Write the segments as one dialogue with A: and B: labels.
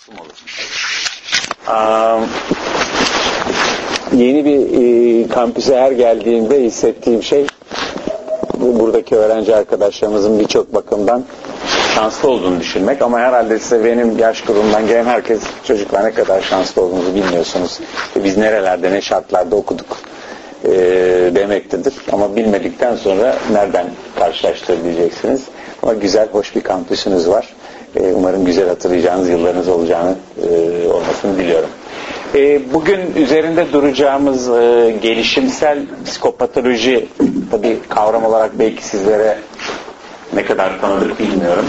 A: Yeni bir kampüse her geldiğimde hissettiğim şey, buradaki öğrenci arkadaşlarımızın birçok bakımdan şanslı olduğunu düşünmek, ama herhalde size benim yaş grubundan gelen herkes, çocuklar ne kadar şanslı olduğunuzu bilmiyorsunuz. Biz nerelerde, ne şartlarda okuduk demektedir. Ama bilmedikten sonra nereden karşılaştırabileceksiniz. Ama güzel, hoş bir kampüsünüz var. Umarım güzel hatırlayacağınız yıllarınız olmasını diliyorum. Bugün üzerinde duracağımız gelişimsel psikopatoloji, tabii kavram olarak belki sizlere ne kadar tanıdık bilmiyorum.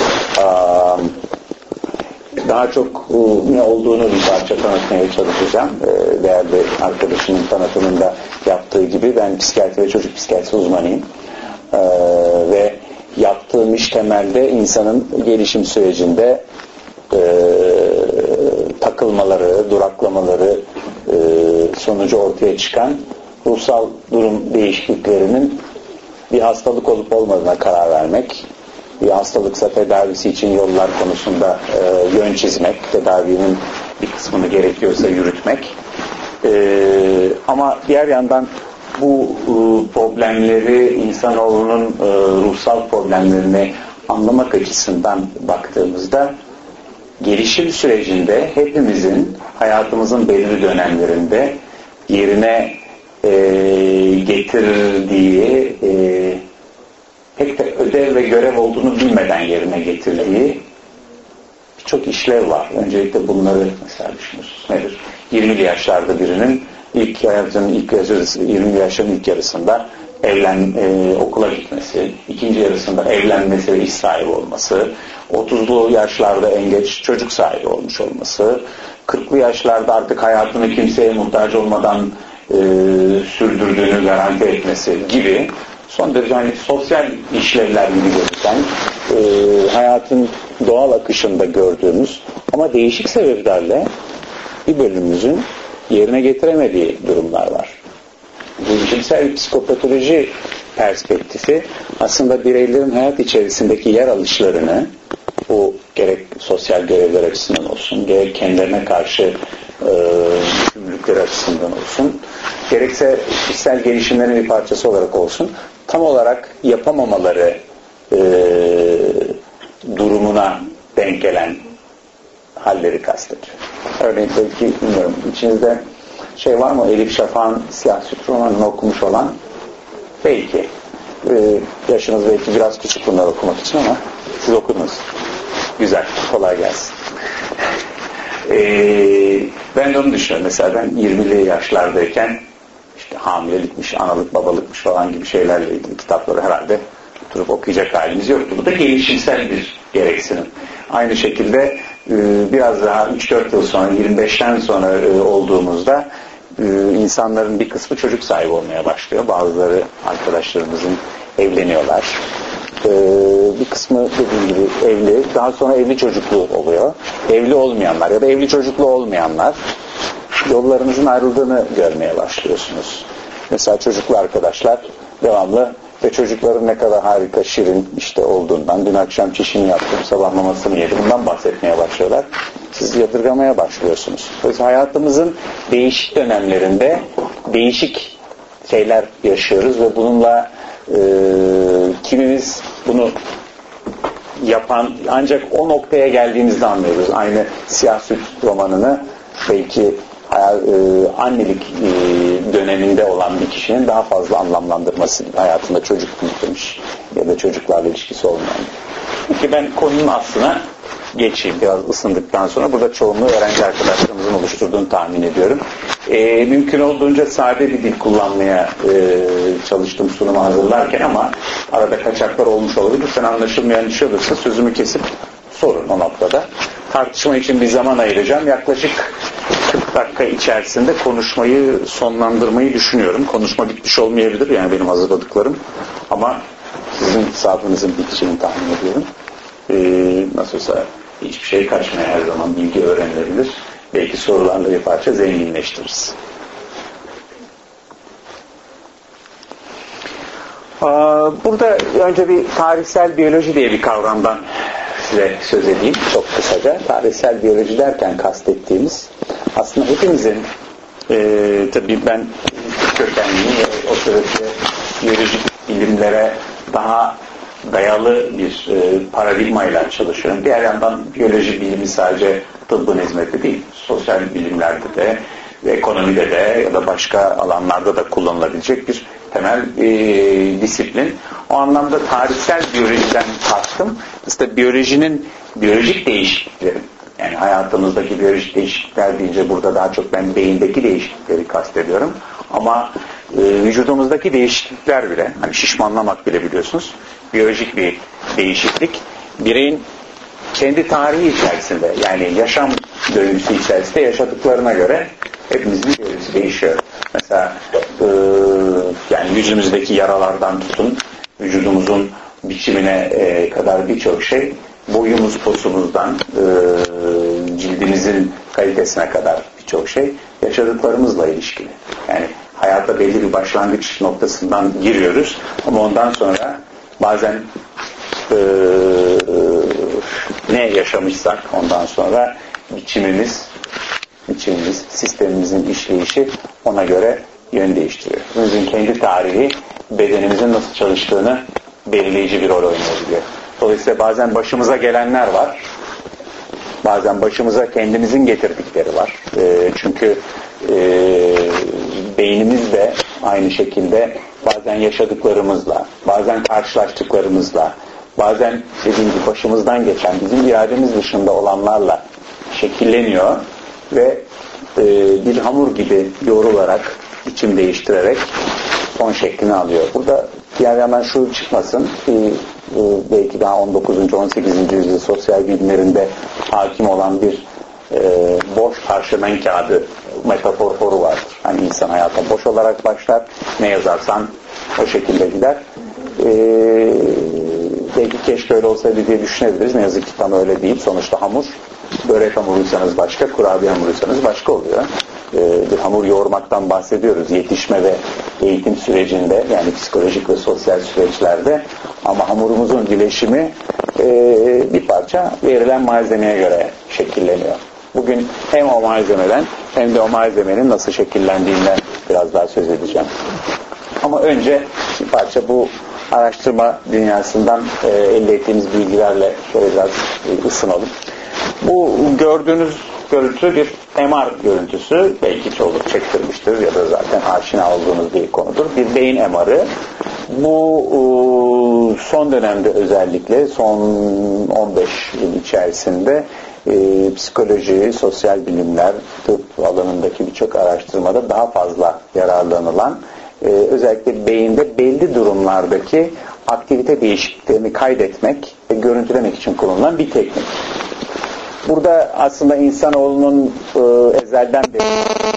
A: Daha çok ne olduğunu bir parça tanıtmaya çalışacağım. Değerli arkadaşımın tanıtımında yaptığı gibi ben psikiyatri ve çocuk psikiyatrisi uzmanıyım. Ve yaptığım iş temelde insanın gelişim sürecinde takılmaları, duraklamaları sonucu ortaya çıkan ruhsal durum değişikliklerinin bir hastalık olup olmadığına karar vermek, bir hastalıksa tedavisi için yollar konusunda yön çizmek, tedavinin bir kısmını gerekiyorsa yürütmek. Ama diğer yandan bu problemleri, insanoğlunun ruhsal problemlerini anlamak açısından baktığımızda gelişim sürecinde hepimizin hayatımızın belirli dönemlerinde yerine getirdiği, pek de ödev ve görev olduğunu bilmeden yerine getirdiği birçok işlev var. Öncelikle bunları mesela düşünüyorsunuz. Nedir? 20'li yaşlarda birinin hayatının ilk 20'li yaşların ilk yarısında okula gitmesi, ikinci yarısında evlenmesi ve iş sahibi olması, 30'lu yaşlarda en geç çocuk sahibi olmuş olması, 40'lı yaşlarda artık hayatını kimseye muhtaç olmadan sürdürdüğünü garanti etmesi gibi son derece sosyal işlevler gibi gözüken hayatın doğal akışında gördüğümüz ama değişik sebeplerle bir bölümümüzün yerine getiremediği durumlar var. Bu gelişimsel psikopatoloji perspektifi aslında bireylerin hayat içerisindeki yer alışlarını, bu gerek sosyal görevler açısından olsun, gerek kendilerine karşı yükümlülükleri açısından olsun, gerekse kişisel gelişimlerin bir parçası olarak olsun, tam olarak yapamamaları durumuna denk gelen halleri kastediyor. Örneğin belki bilmiyorum, içinizde var mı, Elif Şafak'ın Siyah Süt romanını okumuş olan? Belki. Yaşınız belki biraz küçük bunları okumak için ama siz okudunuz. Güzel, kolay gelsin. Ben de onu düşünüyorum. Mesela ben 20'li yaşlardayken hamilelikmiş, analık, babalıkmış falan gibi şeylerle ilgili kitapları herhalde oturup okuyacak halimiz yoktu. Bu da gelişimsel bir gereksinim. Aynı şekilde biraz daha 3-4 yıl sonra, 25'ten sonra olduğumuzda insanların bir kısmı çocuk sahibi olmaya başlıyor. Bazıları arkadaşlarımızın evleniyorlar. Bir kısmı dediğim gibi evli. Daha sonra evli çocuklu oluyor. Evli olmayanlar ya da evli çocuklu olmayanlar yollarınızın ayrıldığını görmeye başlıyorsunuz. Mesela çocuklu arkadaşlar devamlı ve çocukların ne kadar harika, şirin olduğundan, dün akşam çişini yaptım, sabah mamasını yedim, bundan bahsetmeye başlıyorlar. Siz yadırgamaya başlıyorsunuz. Dolayısıyla hayatımızın değişik dönemlerinde değişik şeyler yaşıyoruz ve bununla kimimiz bunu yapan, ancak o noktaya geldiğimizde anlıyoruz. Aynı Siyah Süt romanını belki annelik döneminde olan bir kişinin daha fazla anlamlandırması, hayatında çocuk büyütmüş ya da çocuklarla ilişkisi olmayan. Peki ben konunun aslına geçeyim biraz ısındıktan sonra. Burada çoğunluğu öğrenci arkadaşlarımızın oluşturduğunu tahmin ediyorum. Mümkün olduğunca sade bir dil kullanmaya çalıştım sunumu hazırlarken, ama arada kaçaklar olmuş olabilir. Sen anlaşılmayan bir şey olursa sözümü kesip sorun o noktada. Tartışma için bir zaman ayıracağım. Yaklaşık 40 dakika içerisinde konuşmayı sonlandırmayı düşünüyorum. Konuşma bitmiş olmayabilir yani benim hazırladıklarım. Ama sizin sabrınızın bitişini tahmin ediyorum. Nasılsa hiçbir şey kaçmaya her zaman bilgi öğrenilebilir. Belki sorularla bir parça zenginleştiririz. Burada önce bir tarihsel biyoloji diye bir kavramdan size söz edeyim çok kısaca. Tarihsel biyoloji derken kastettiğimiz aslında hepimizin tabii ben kökenliyim ve o süreçte biyolojik bilimlere daha dayalı bir paradigmayla çalışıyorum. Diğer yandan biyoloji bilimi sadece tıbbın hizmeti değil, sosyal bilimlerde de, ekonomide de ya da başka alanlarda da kullanılabilecek bir temel disiplin. O anlamda tarihsel biyolojiden kastım, işte biyolojik değişiklikleri, yani hayatımızdaki biyolojik değişiklikler deyince burada daha çok ben beyindeki değişiklikleri kastediyorum. Ama vücudumuzdaki değişiklikler bile, hani şişmanlamak bile biliyorsunuz, biyolojik bir değişiklik. Bireyin kendi tarihi içerisinde, yani yaşam döngüsü içerisinde yaşadıklarına göre hepimizin biyolojisi değişiyor. Mesela yani yüzümüzdeki yaralardan tutun, vücudumuzun biçimine kadar birçok şey, boyumuz posumuzdan cildimizin kalitesine kadar birçok şey yaşadıklarımızla ilişkili. Yani hayata belli bir başlangıç noktasından giriyoruz ama ondan sonra bazen ne yaşamışsak ondan sonra biçimimiz, sistemimizin işleyişi ona göre yön değiştiriyor. Bizim kendi tarihi bedenimizin nasıl çalıştığını belirleyici bir rol oynayabiliyor. Dolayısıyla bazen başımıza gelenler var. Bazen başımıza kendimizin getirdikleri var. Çünkü beynimiz de aynı şekilde bazen yaşadıklarımızla, bazen karşılaştıklarımızla, bazen dediğim gibi başımızdan geçen, bizim irademiz dışında olanlarla şekilleniyor ve bir hamur gibi yoğrularak, biçim değiştirerek son şeklini alıyor. Burada diğer yandan şu çıkmasın, belki daha 19. 18. yüzyıl sosyal bilimlerinde hakim olan bir boş parşömen kağıdı metaforu vardır. Hani insan hayata boş olarak başlar, ne yazarsan o şekilde gider. Belki keşke öyle olsaydı diye düşünebiliriz. Ne yazık ki tam öyle değil. Sonuçta hamur, börek hamuruysanız başka, kurabiye hamuruysanız başka oluyor. Bir hamur yoğurmaktan bahsediyoruz yetişme ve eğitim sürecinde, yani psikolojik ve sosyal süreçlerde, ama hamurumuzun bileşimi bir parça verilen malzemeye göre şekilleniyor. Bugün hem o malzemeden hem de o malzemenin nasıl şekillendiğinden biraz daha söz edeceğim. Ama önce bir parça bu araştırma dünyasından elde ettiğimiz bilgilerle şöyle biraz ısınalım. Bu gördüğünüz görüntü bir MR görüntüsü. Belki çoğunluk çektirmiştir ya da zaten aşina olduğunuz bir konudur. Bir beyin MR'ı. Bu son dönemde özellikle son 15 yıl içerisinde psikoloji, sosyal bilimler, tıp alanındaki birçok araştırmada daha fazla yararlanılan, özellikle beyinde belli durumlardaki aktivite değişikliklerini kaydetmek ve görüntülemek için kullanılan bir teknik. Burada aslında insanoğlunun ezelden beri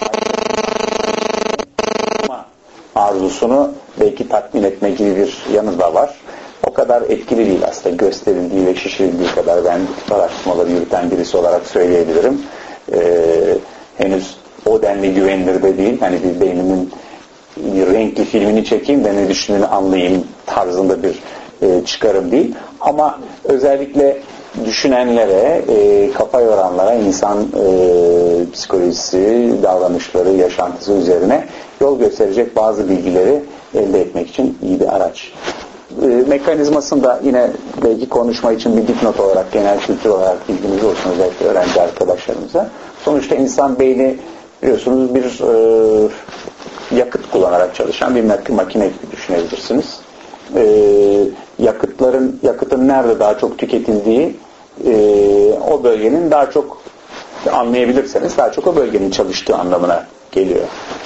A: arzusunu belki tatmin etme gibi bir yanı da var. O kadar etkili değil aslında, gösterildiği ve şişirildiği kadar. Ben araştırmaları yürüten birisi olarak söyleyebilirim. Henüz o denli güvenilir de değil. Hani bir beynimin bir renkli filmini çekeyim de ne düşündüğünü anlayayım tarzında bir çıkarım değil. Ama özellikle düşünenlere, kafa yoranlara, insan psikolojisi, davranışları, yaşantısı üzerine yol gösterecek bazı bilgileri elde etmek için iyi bir araç. Mekanizmasını da yine belki konuşma için bir dipnot olarak, genel kültür olarak bilginiz olsun özellikle öğrenci arkadaşlarımıza. Sonuçta insan beyni biliyorsunuz bir yakıt kullanarak çalışan bir makine gibi düşünebilirsiniz. Yakıtın nerede daha çok tüketildiği o bölgenin daha çok anlayabilirseniz daha çok o bölgenin çalıştığı anlamına geliyor.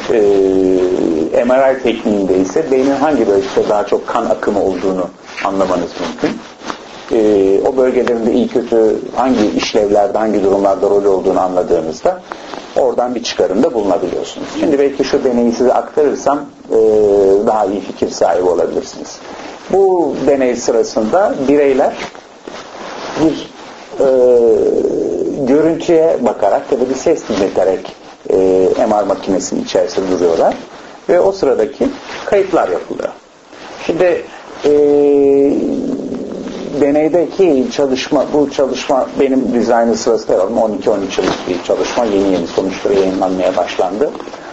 A: MRI tekniğinde ise beynin hangi bölgede daha çok kan akımı olduğunu anlamanız mümkün. O bölgelerinde iyi kötü hangi işlevlerde, hangi durumlarda rol olduğunu anladığınızda oradan bir çıkarımda bulunabiliyorsunuz. Şimdi belki şu deneyi size aktarırsam daha iyi fikir sahibi olabilirsiniz. Bu deney sırasında bireyler bir görüntüye bakarak ya da bir ses dinleterek MR makinesinin içerisinde duruyorlar ve o sıradaki kayıtlar yapılıyor. Şimdi deneydeki çalışma, bu çalışma benim dizaynı sırasında 12-13 yıllık bir çalışma, yeni sonuçları yayınlanmaya başlandı.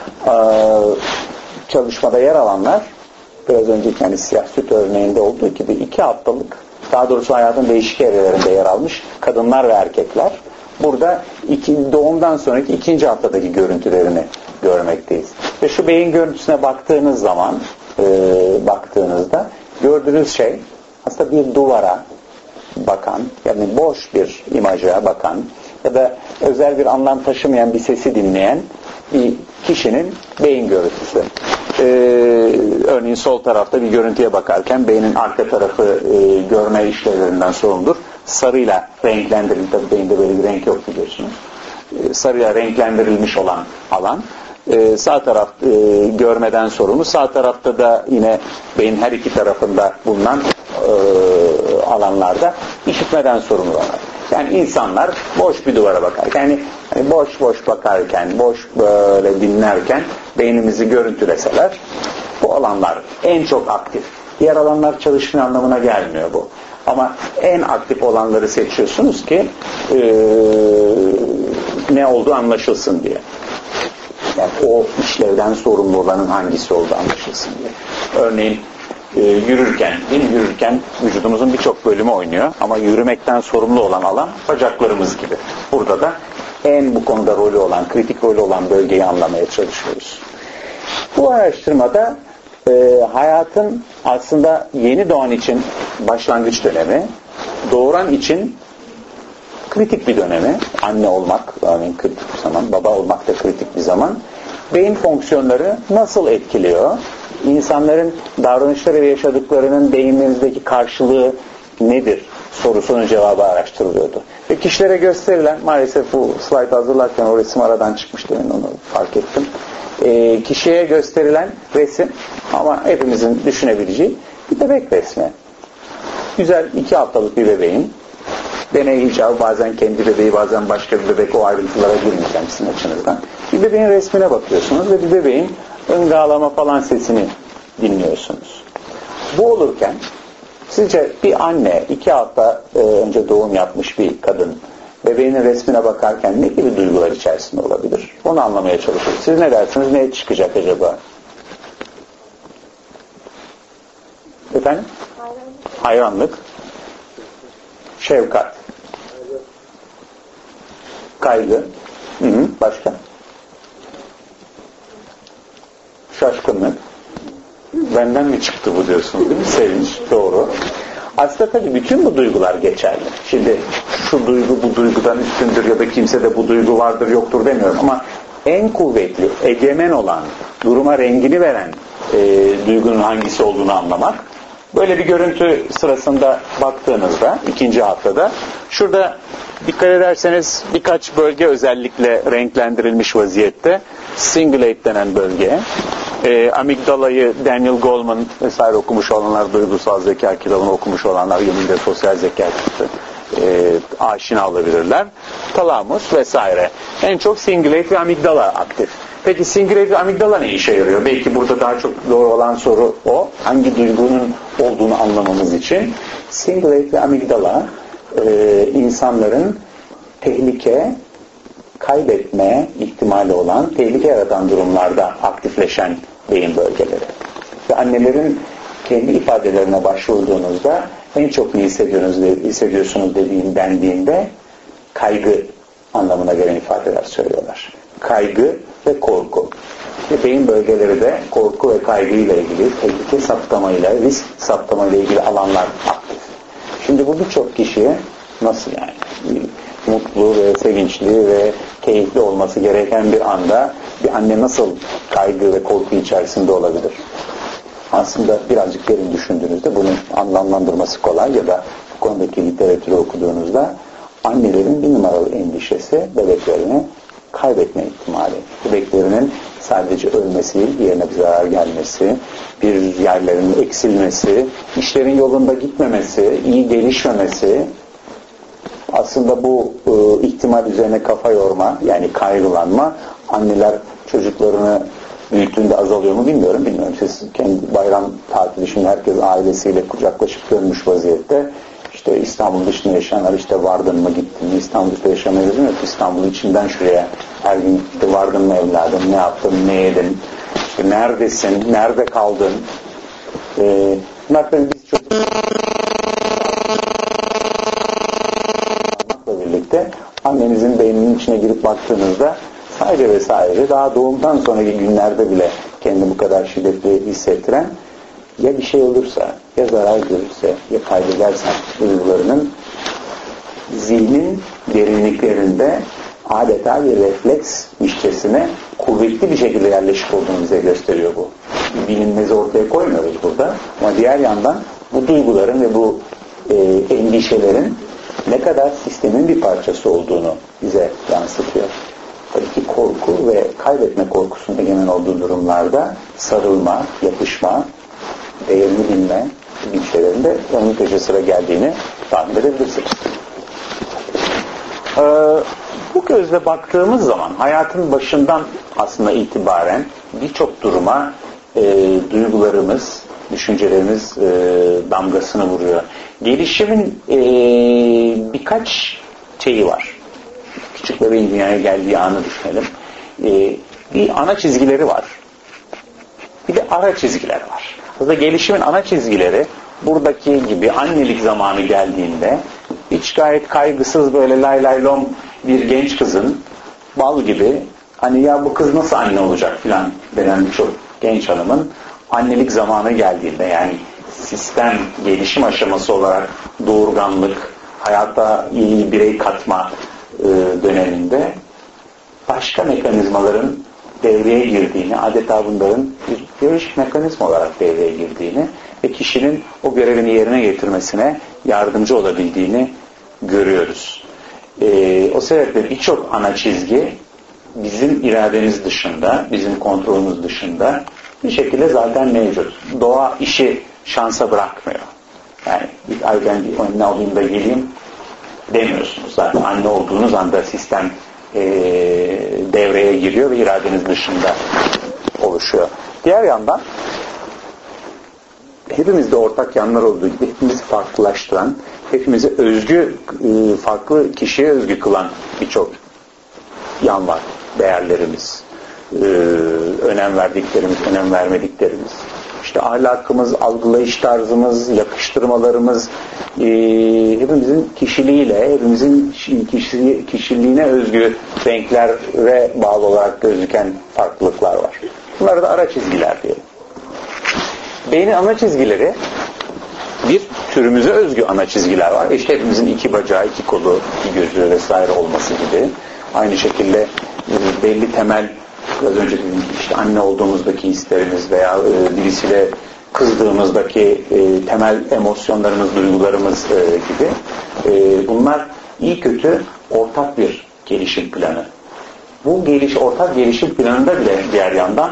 A: Çalışmada yer alanlar, biraz önceki yani siyah süt örneğinde olduğu gibi 2 haftalık, daha doğrusu hayatın değişik evrelerinde yer almış kadınlar ve erkekler. Burada doğumdan sonraki 2. haftadaki görüntülerini görmekteyiz. Ve şu beyin görüntüsüne baktığınız zaman, baktığınızda gördüğünüz şey aslında bir duvara bakan, yani boş bir imaja bakan ya da özel bir anlam taşımayan bir sesi dinleyen bir kişinin beyin görüntüsü. Örneğin sol tarafta bir görüntüye bakarken beynin arka tarafı görme işlevlerinden sorumludur. Sarıyla renklendirilmiş, tabii beyinde böyle bir renk yok biliyorsunuz. Sarıyla renklendirilmiş olan alan. Sağ taraf görmeden sorumlu. Sağ tarafta da yine beyin her iki tarafında bulunan alanlarda işitmeden sorumlu olan. Yani insanlar boş bir duvara bakarken, yani boş boş bakarken, boş böyle dinlerken beynimizi görüntüleseler, bu alanlar en çok aktif. Diğer alanlar çalışmıyor anlamına gelmiyor bu. Ama en aktif olanları seçiyorsunuz ki ne olduğu anlaşılsın diye. Yani o işlevden sorumlu olanın hangisi olduğu anlaşılsın diye. Örneğin yürürken vücudumuzun birçok bölümü oynuyor ama yürümekten sorumlu olan alan bacaklarımız gibi. Burada da en bu konuda rolü olan, kritik rolü olan bölgeyi anlamaya çalışıyoruz. Bu araştırmada hayatın aslında yeni doğan için başlangıç dönemi, doğuran için kritik bir dönemi, anne olmak örneğin kritik bir zaman, baba olmak da kritik bir zaman, beyin fonksiyonları nasıl etkiliyor? İnsanların davranışları ve yaşadıklarının beyinlerimizdeki karşılığı nedir sorusunun cevabı araştırılıyordu. Ve kişilere gösterilen, maalesef bu slide hazırlarken o resim aradan çıkmıştı, ben onu fark ettim. Kişiye gösterilen resim ama hepimizin düşünebileceği bir bebek resmi. Güzel 2 haftalık bir bebeğin deney icabı, bazen kendi bebeği bazen başka bir bebek, o ayrıntılara girmeyeceğim sizin açınızdan. Bir bebeğin resmine bakıyorsunuz ve bir bebeğin ıngağlama falan sesini dinliyorsunuz. Bu olurken sizce bir anne 2 hafta önce doğum yapmış bir kadın bebeğinin resmine bakarken ne gibi duygular içerisinde olabilir? Onu anlamaya çalışıyoruz. Siz ne dersiniz? Ne çıkacak acaba? Efendim? Hayranlık. Şefkat. Kaygı. Başka? Şaşkınlık. Benden mi çıktı bu diyorsunuz değil mi? Sevinç. Doğru. Aslında tabii bütün bu duygular geçerli. Şimdi şu duygu bu duygudan üstündür ya da kimsede bu duygu vardır yoktur demiyorum ama en kuvvetli, egemen olan, duruma rengini veren duygunun hangisi olduğunu anlamak. Böyle bir görüntü sırasında baktığınızda 2. haftada şurada dikkat ederseniz birkaç bölge özellikle renklendirilmiş vaziyette. Cingulate denen bölge. Amigdalayı Daniel Goleman vesaire okumuş olanlar, duygusal zeka kitabını okumuş olanlar, yanında sosyal zeka kitabı aşina olabilirler. Talamus vesaire. En çok cingulate ve amigdala aktif. Peki cingulate ve amigdala ne işe yarıyor? Belki burada daha çok doğru olan soru o. Hangi duygunun olduğunu anlamamız için. Cingulate ve amigdala insanların tehlike, kaybetme ihtimali olan, tehlike yaratan durumlarda aktifleşen beyin bölgeleri. Ve annelerin kendi ifadelerine başvurduğunuzda en çok ne hissediyorsunuz dendiğinde kaygı anlamına gelen ifadeler söylüyorlar. Kaygı ve korku. Ve beyin bölgeleri de korku ve kaygıyla ilgili, tehlike saptamayla, risk saptamayla ilgili alanlar aktif. Şimdi bu birçok kişiye nasıl yani mutlu ve sevinçli ve keyifli olması gereken bir anda bir anne nasıl kaygı ve korku içerisinde olabilir? Aslında birazcık derin düşündüğünüzde bunun anlamlandırması kolay ya da bu konudaki literatürü okuduğunuzda annelerin bir numaralı endişesi bebeklerini kaybetme ihtimali. Bebeklerinin sadece ölmesi, yerine bir zarar gelmesi, bir yerlerinin eksilmesi, işlerin yolunda gitmemesi, iyi gelişmemesi, aslında bu ihtimal üzerine kafa yorma, yani kaygılanma, anneler çocuklarını büyüttüğünde azalıyor mu bilmiyorum. Siz kendi bayram tatili şimdi herkes ailesiyle kucaklaşıp dönmüş vaziyette. İşte İstanbul dışında yaşayanlar işte vardın mı gittin mi? İstanbul dışında yaşamayı yok. İstanbul içinden şuraya her gün işte vardın mı evladım? Ne yaptın? Ne yedin? İşte neredesin? Nerede kaldın? Bunlar tabii biz çocuklarla birlikte annenizin beyninin içine girip baktığınızda sadece vesaire daha doğumdan sonraki günlerde bile kendini bu kadar şiddetli hissettiren ya bir şey olursa, ya zarar görürse, ya kaybedersen duygularının zihnin derinliklerinde adeta bir refleks işçesine kuvvetli bir şekilde yerleşik olduğunu bize gösteriyor bu. Bilinmezi ortaya koymuyoruz burada. Ama diğer yandan bu duyguların ve bu endişelerin ne kadar sistemin bir parçası olduğunu bize yansıtıyor. Tabii ki korku ve kaybetme korkusunun egemen olduğu durumlarda sarılma, yapışma, değerini bilme gibi şeylerin de onun peşi sıra geldiğini tahmin edebilirsiniz. Bu gözle baktığımız zaman hayatın başından aslında itibaren birçok duruma duygularımız, düşüncelerimiz damgasını vuruyor. Gelişimin birkaç şeyi var. Küçük bebeğin dünyaya geldiği anı düşünelim. Bir ana çizgileri var. Bir de ara çizgiler var. Aslında gelişimin ana çizgileri buradaki gibi annelik zamanı geldiğinde hiç gayet kaygısız böyle lay lay lom bir genç kızın bal gibi hani ya bu kız nasıl anne olacak filan denen birçok genç hanımın annelik zamanı geldiğinde yani sistem gelişim aşaması olarak doğurganlık, hayata iyi birey katma döneminde başka mekanizmaların devreye girdiğini, adeta bunların bir biyolojik mekanizma olarak devreye girdiğini ve kişinin o görevini yerine getirmesine yardımcı olabildiğini görüyoruz. O sebeple birçok ana çizgi bizim irademiz dışında, bizim kontrolümüz dışında bir şekilde zaten mevcut. Doğa işi şansa bırakmıyor. Yani ay ben bir önüne alayım da geleyim demiyorsunuz. Zaten anne olduğunuz anda sistem devreye giriyor ve iradeniz dışında oluşuyor. Diğer yandan hepimizde ortak yanlar olduğu gibi hepimizi farklılaştıran, hepimizi özgü, farklı kişiye özgü kılan birçok yan var. Değerlerimiz, önem verdiklerimiz, önem vermediklerimiz, işte ahlakımız, algılayış tarzımız, yakıştırmalarımız, hepimizin kişiliğiyle, hepimizin kişiliğine özgü renklere bağlı olarak gözüken farklılıklar var. Bunlara da ara çizgiler diyelim. Beynin ana çizgileri, bir türümüze özgü ana çizgiler var. İşte hepimizin iki bacağı, iki kolu, iki gözü vesaire olması gibi. Aynı şekilde belli temel, biraz önce dediğim gibi işte anne olduğumuzdaki hislerimiz veya birisiyle kızdığımızdaki temel emosyonlarımız, duygularımız gibi. Bunlar iyi kötü ortak bir gelişim planı. Bu ortak gelişim planında bile diğer yandan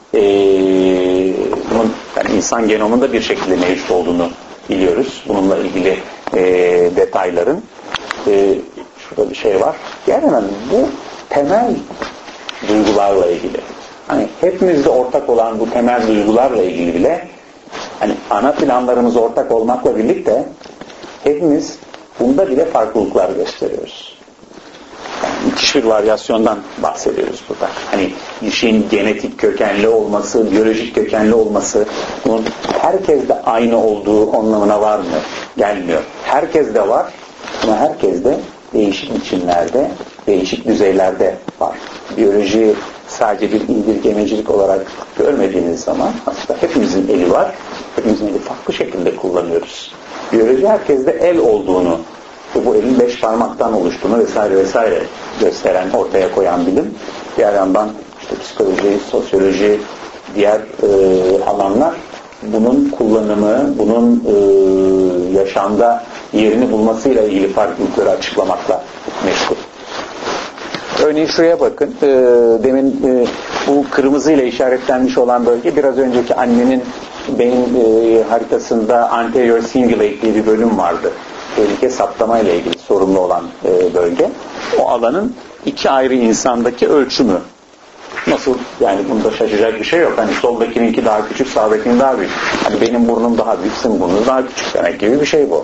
A: bunun yani insan genomunda bir şekilde mevcut olduğunu biliyoruz. Bununla ilgili detayların şurada bir şey var. Yani bu temel duygularla ilgili. Hani hepimizde ortak olan bu temel duygularla ilgili bile hani ana planlarımız ortak olmakla birlikte hepimiz bunda bile farklılıklar gösteriyoruz. Yani müthiş bir varyasyondan bahsediyoruz burada. Hani bir şeyin genetik kökenli olması, biyolojik kökenli olması bunun herkeste aynı olduğu anlamına var mı? Gelmiyor. Herkeste var ama herkeste değişik biçimlerde, değişik düzeylerde var. Biyoloji sadece bir indirgemecilik olarak görmediğiniz zaman aslında hepimizin eli var. Hepimizin eli farklı şekilde kullanıyoruz. Biyoloji herkeste el olduğunu, bu elin 5 parmaktan oluştuğunu vesaire vesaire gösteren, ortaya koyan bilim. Diğer yandan işte psikoloji, sosyoloji, diğer alanlar bunun kullanımı, bunun yaşamda yerini bulmasıyla ilgili farklılıkları açıklamakla meşgul. Örneğin şuraya bakın. Demin bu kırmızıyla işaretlenmiş olan bölge biraz önceki annenin beyin haritasında anterior cingulate diye bir bölüm vardı. Tehlike saptamayla ilgili sorumlu olan bölge. O alanın iki ayrı insandaki ölçümü. Nasıl? Yani bunda şaşacak bir şey yok. Hani soldakininki daha küçük, sağdakinin daha büyük. Hani benim burnum daha büyük, senin burnun daha küçük demek gibi bir şey bu.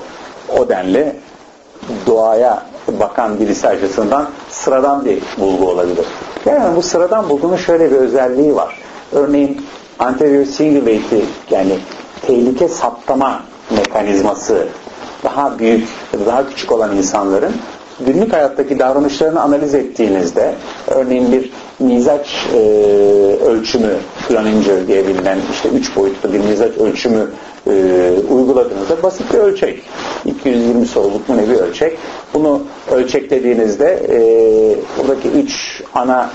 A: o denli doğaya bakan birisi açısından sıradan bir bulgu olabilir. Yani bu sıradan bulgunun şöyle bir özelliği var. Örneğin anterior cingulate, yani tehlike saptama mekanizması daha büyük ya da daha küçük olan insanların günlük hayattaki davranışlarını analiz ettiğinizde, örneğin bir mizaç ölçümü, Cloninger diye bilinen işte 3 boyutlu bir mizaç ölçümü uyguladığınızda, basit bir ölçek. 220 soruluk mu ne bir ölçek. Bunu ölçeklediğinizde buradaki 3 ana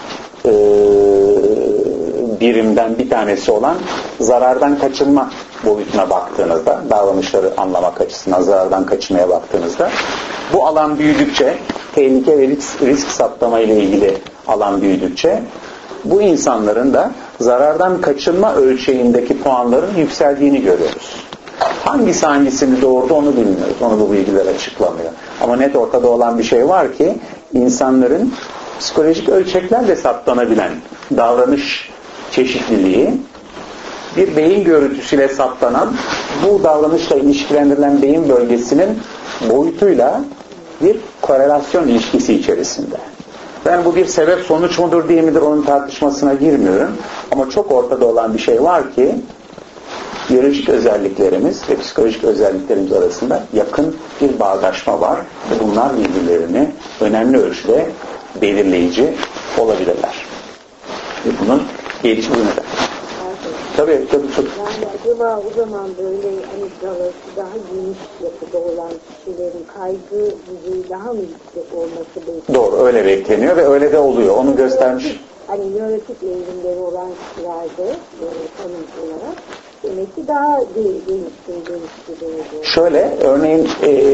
A: birimden bir tanesi olan zarardan kaçınma boyutuna baktığınızda, davranışları anlamak açısından zarardan kaçınmaya baktığınızda, bu alan büyüdükçe, tehlike ve risk saptama ile ilgili alan büyüdükçe, bu insanların da zarardan kaçınma ölçeğindeki puanların yükseldiğini görüyoruz. Hangisi hangisini doğurdu onu bilmiyoruz. Onu bu bilgiler açıklamıyor. Ama net ortada olan bir şey var ki, insanların psikolojik ölçeklerle saptanabilen davranış çeşitliliği, bir beyin görüntüsüyle saptanan, bu davranışla ilişkilendirilen beyin bölgesinin boyutuyla bir korelasyon ilişkisi içerisinde. Ben bu bir sebep sonuç mudur değil midir onun tartışmasına girmiyorum. Ama çok ortada olan bir şey var ki, biyolojik özelliklerimiz ve psikolojik özelliklerimiz arasında yakın bir bağdaşma var ve bunlar birbirlerini önemli ölçüde belirleyici olabilirler. Ve bunun gelişimi neden? Tabii çok.
B: Yani acaba o zaman böyle amigdalası daha geniş yapıda olan kişilerin kaygı düzeyi daha mı yüksek olması bekleniyor?
A: Doğru, öyle bekleniyor ve öyle de oluyor. Onu göstermiş.
B: Hani nörotik eğilimleri olan kişilerde tanım olarak demek ki daha geliştiriyor.
A: Şöyle, örneğin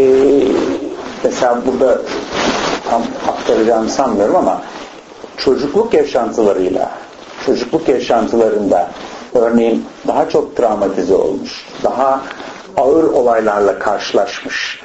A: mesela burada tam aktaracağımı sanmıyorum ama çocukluk yaşantılarında örneğin daha çok travmatize olmuş, daha ağır olaylarla karşılaşmış,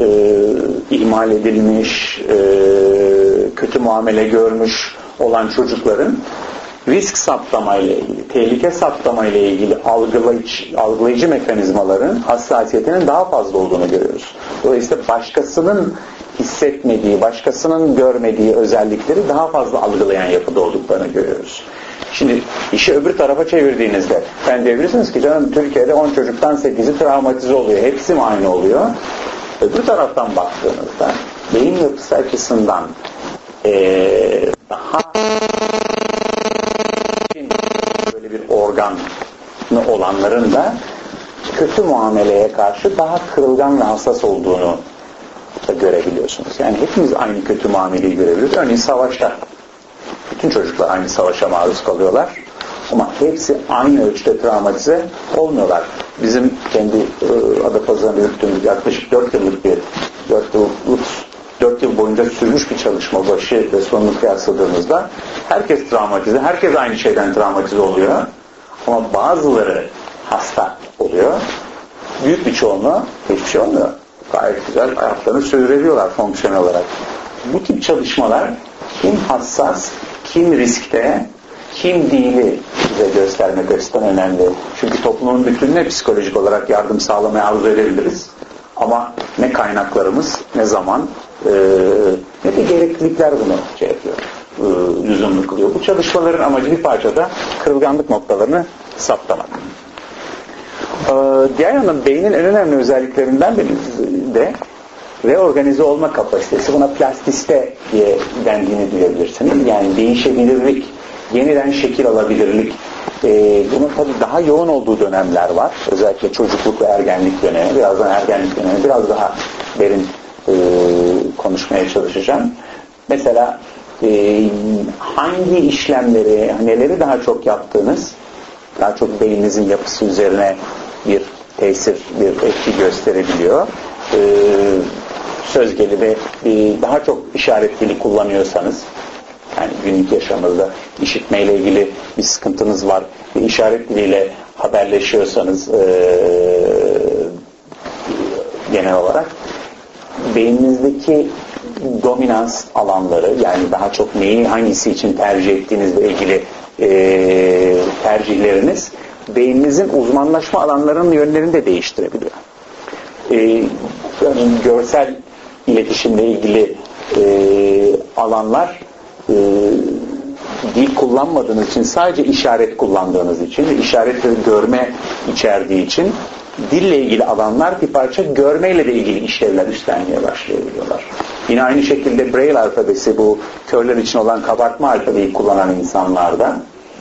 A: ihmal edilmiş, kötü muamele görmüş olan çocukların risk saptama ile ilgili, tehlike saptama ile ilgili algılayıcı mekanizmaların hassasiyetinin daha fazla olduğunu görüyoruz. Dolayısıyla başkasının hissetmediği, başkasının görmediği özellikleri daha fazla algılayan yapıda olduklarını görüyoruz. Şimdi işi öbür tarafa çevirdiğinizde, ben diyebilirsiniz ki canım Türkiye'de 10 çocuktan 8'i travmatize oluyor. Hepsi mi aynı oluyor? Öbür taraftan baktığınızda beyin yapısı açısından daha böyle bir organı olanların da kötü muameleye karşı daha kırılgan ve hassas olduğunu da görebiliyorsunuz. Yani hepimiz aynı kötü muameleyi görebiliyoruz. Örneğin savaşta bütün çocuklar aynı savaşa maruz kalıyorlar. Ama hepsi aynı ölçüde travmatize olmuyorlar. Bizim kendi Adapazarı'nda yürüttüğümüz yaklaşık 4 yıl boyunca sürmüş bir çalışma başı ve sonunu kıyasladığımızda herkes travmatize, herkes aynı şeyden travmatize oluyor. Ama bazıları hasta oluyor. Büyük bir çoğunluğu hiçbir şey olmuyor. Gayet güzel hayatlarını sürdürüyorlar fonksiyonel olarak. Bu tip çalışmalar kim hassas, kim riskte, kim değili bize göstermek açısından önemli. Çünkü toplumun bütününe psikolojik olarak yardım sağlamaya arzu edebiliriz. Ama ne kaynaklarımız, ne zaman, ne de gereklilikler bunu yapıyor, lüzumlu kılıyor. Bu çalışmaların amacı bir parçada kırılganlık noktalarını saptamak. Diğer yandan beynin en önemli özelliklerinden biri de reorganize olma kapasitesi. Buna plastisite diye dendiğini duyabilirsiniz. Yani değişebilirlik, yeniden şekil alabilirlik. Bunun tabii daha yoğun olduğu dönemler var. Özellikle çocukluk ve ergenlik dönemi. Birazdan ergenlik dönemi biraz daha derin konuşmaya çalışacağım. Mesela hangi işlemleri, neleri daha çok yaptığınız, daha çok beyninizin yapısı üzerine bir tesir, bir etki gösterebiliyor. Söz gelimi daha çok işaret dili kullanıyorsanız, yani günlük yaşamınızda işitmeyle ilgili bir sıkıntınız var, bir işaret diliyle haberleşiyorsanız genel olarak beyninizdeki dominans alanları, yani daha çok neyi hangisi için tercih ettiğinizle ilgili tercihleriniz beyninizin uzmanlaşma alanlarının yönlerini de değiştirebiliyor. örneğin görsel iletişimle ilgili alanlar dil kullanmadığınız için, sadece işaret kullandığınız için ve işaretleri görme içerdiği için dille ilgili alanlar bir parça görmeyle de ilgili işlevler üstlenmeye başlayabiliyorlar. Yine aynı şekilde Braille alfabesi, bu körler için olan kabartma alfabeyi kullanan insanlarda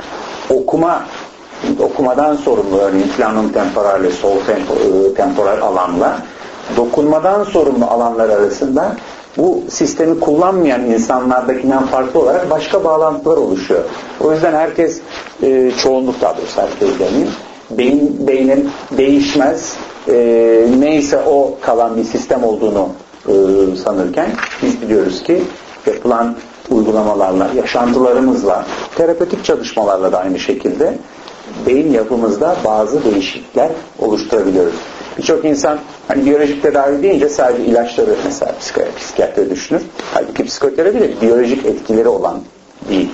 A: okumadan sorumlu, örneğin planum temporale, sol temporal alanla dokunmadan sorumlu alanlar arasında bu sistemi kullanmayan insanlardakinden farklı olarak başka bağlantılar oluşuyor. O yüzden herkes, çoğunluk daha doğrusu herkes demeyeyim, beynin değişmez, neyse o kalan bir sistem olduğunu sanırken biz biliyoruz ki yapılan uygulamalarla, yaşantılarımızla, terapötik çalışmalarla da aynı şekilde beyin yapımızda bazı değişiklikler oluşturabiliyoruz. Birçok insan hani biyolojik tedavi deyince sadece ilaçları mesela psikiyatri düşünür. Halbuki psikoterapi de biyolojik etkileri olan bir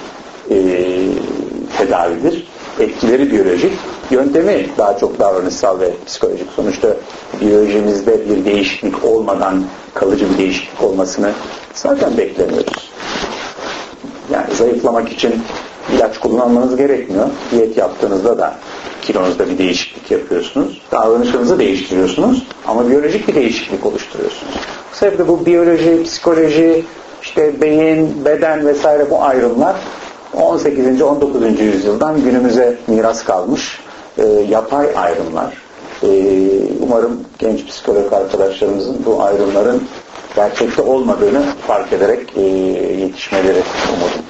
A: tedavidir. Etkileri biyolojik, yöntemi daha çok davranışsal ve psikolojik. Sonuçta biyolojimizde bir değişiklik olmadan kalıcı bir değişiklik olmasını zaten beklemiyoruz. Yani zayıflamak için ilaç kullanmanız gerekmiyor. Diyet yaptığınızda da kilonuzda bir değişiklik yapıyorsunuz. Davranışınızı değiştiriyorsunuz ama biyolojik bir değişiklik oluşturuyorsunuz. Bu sebeple bu biyoloji, psikoloji, işte beyin, beden vesaire bu ayrımlar 18. 19. yüzyıldan günümüze miras kalmış yapay ayrımlar. Umarım genç psikolog arkadaşlarımızın bu ayrımların gerçekte olmadığını fark ederek yetişmeleri umudum.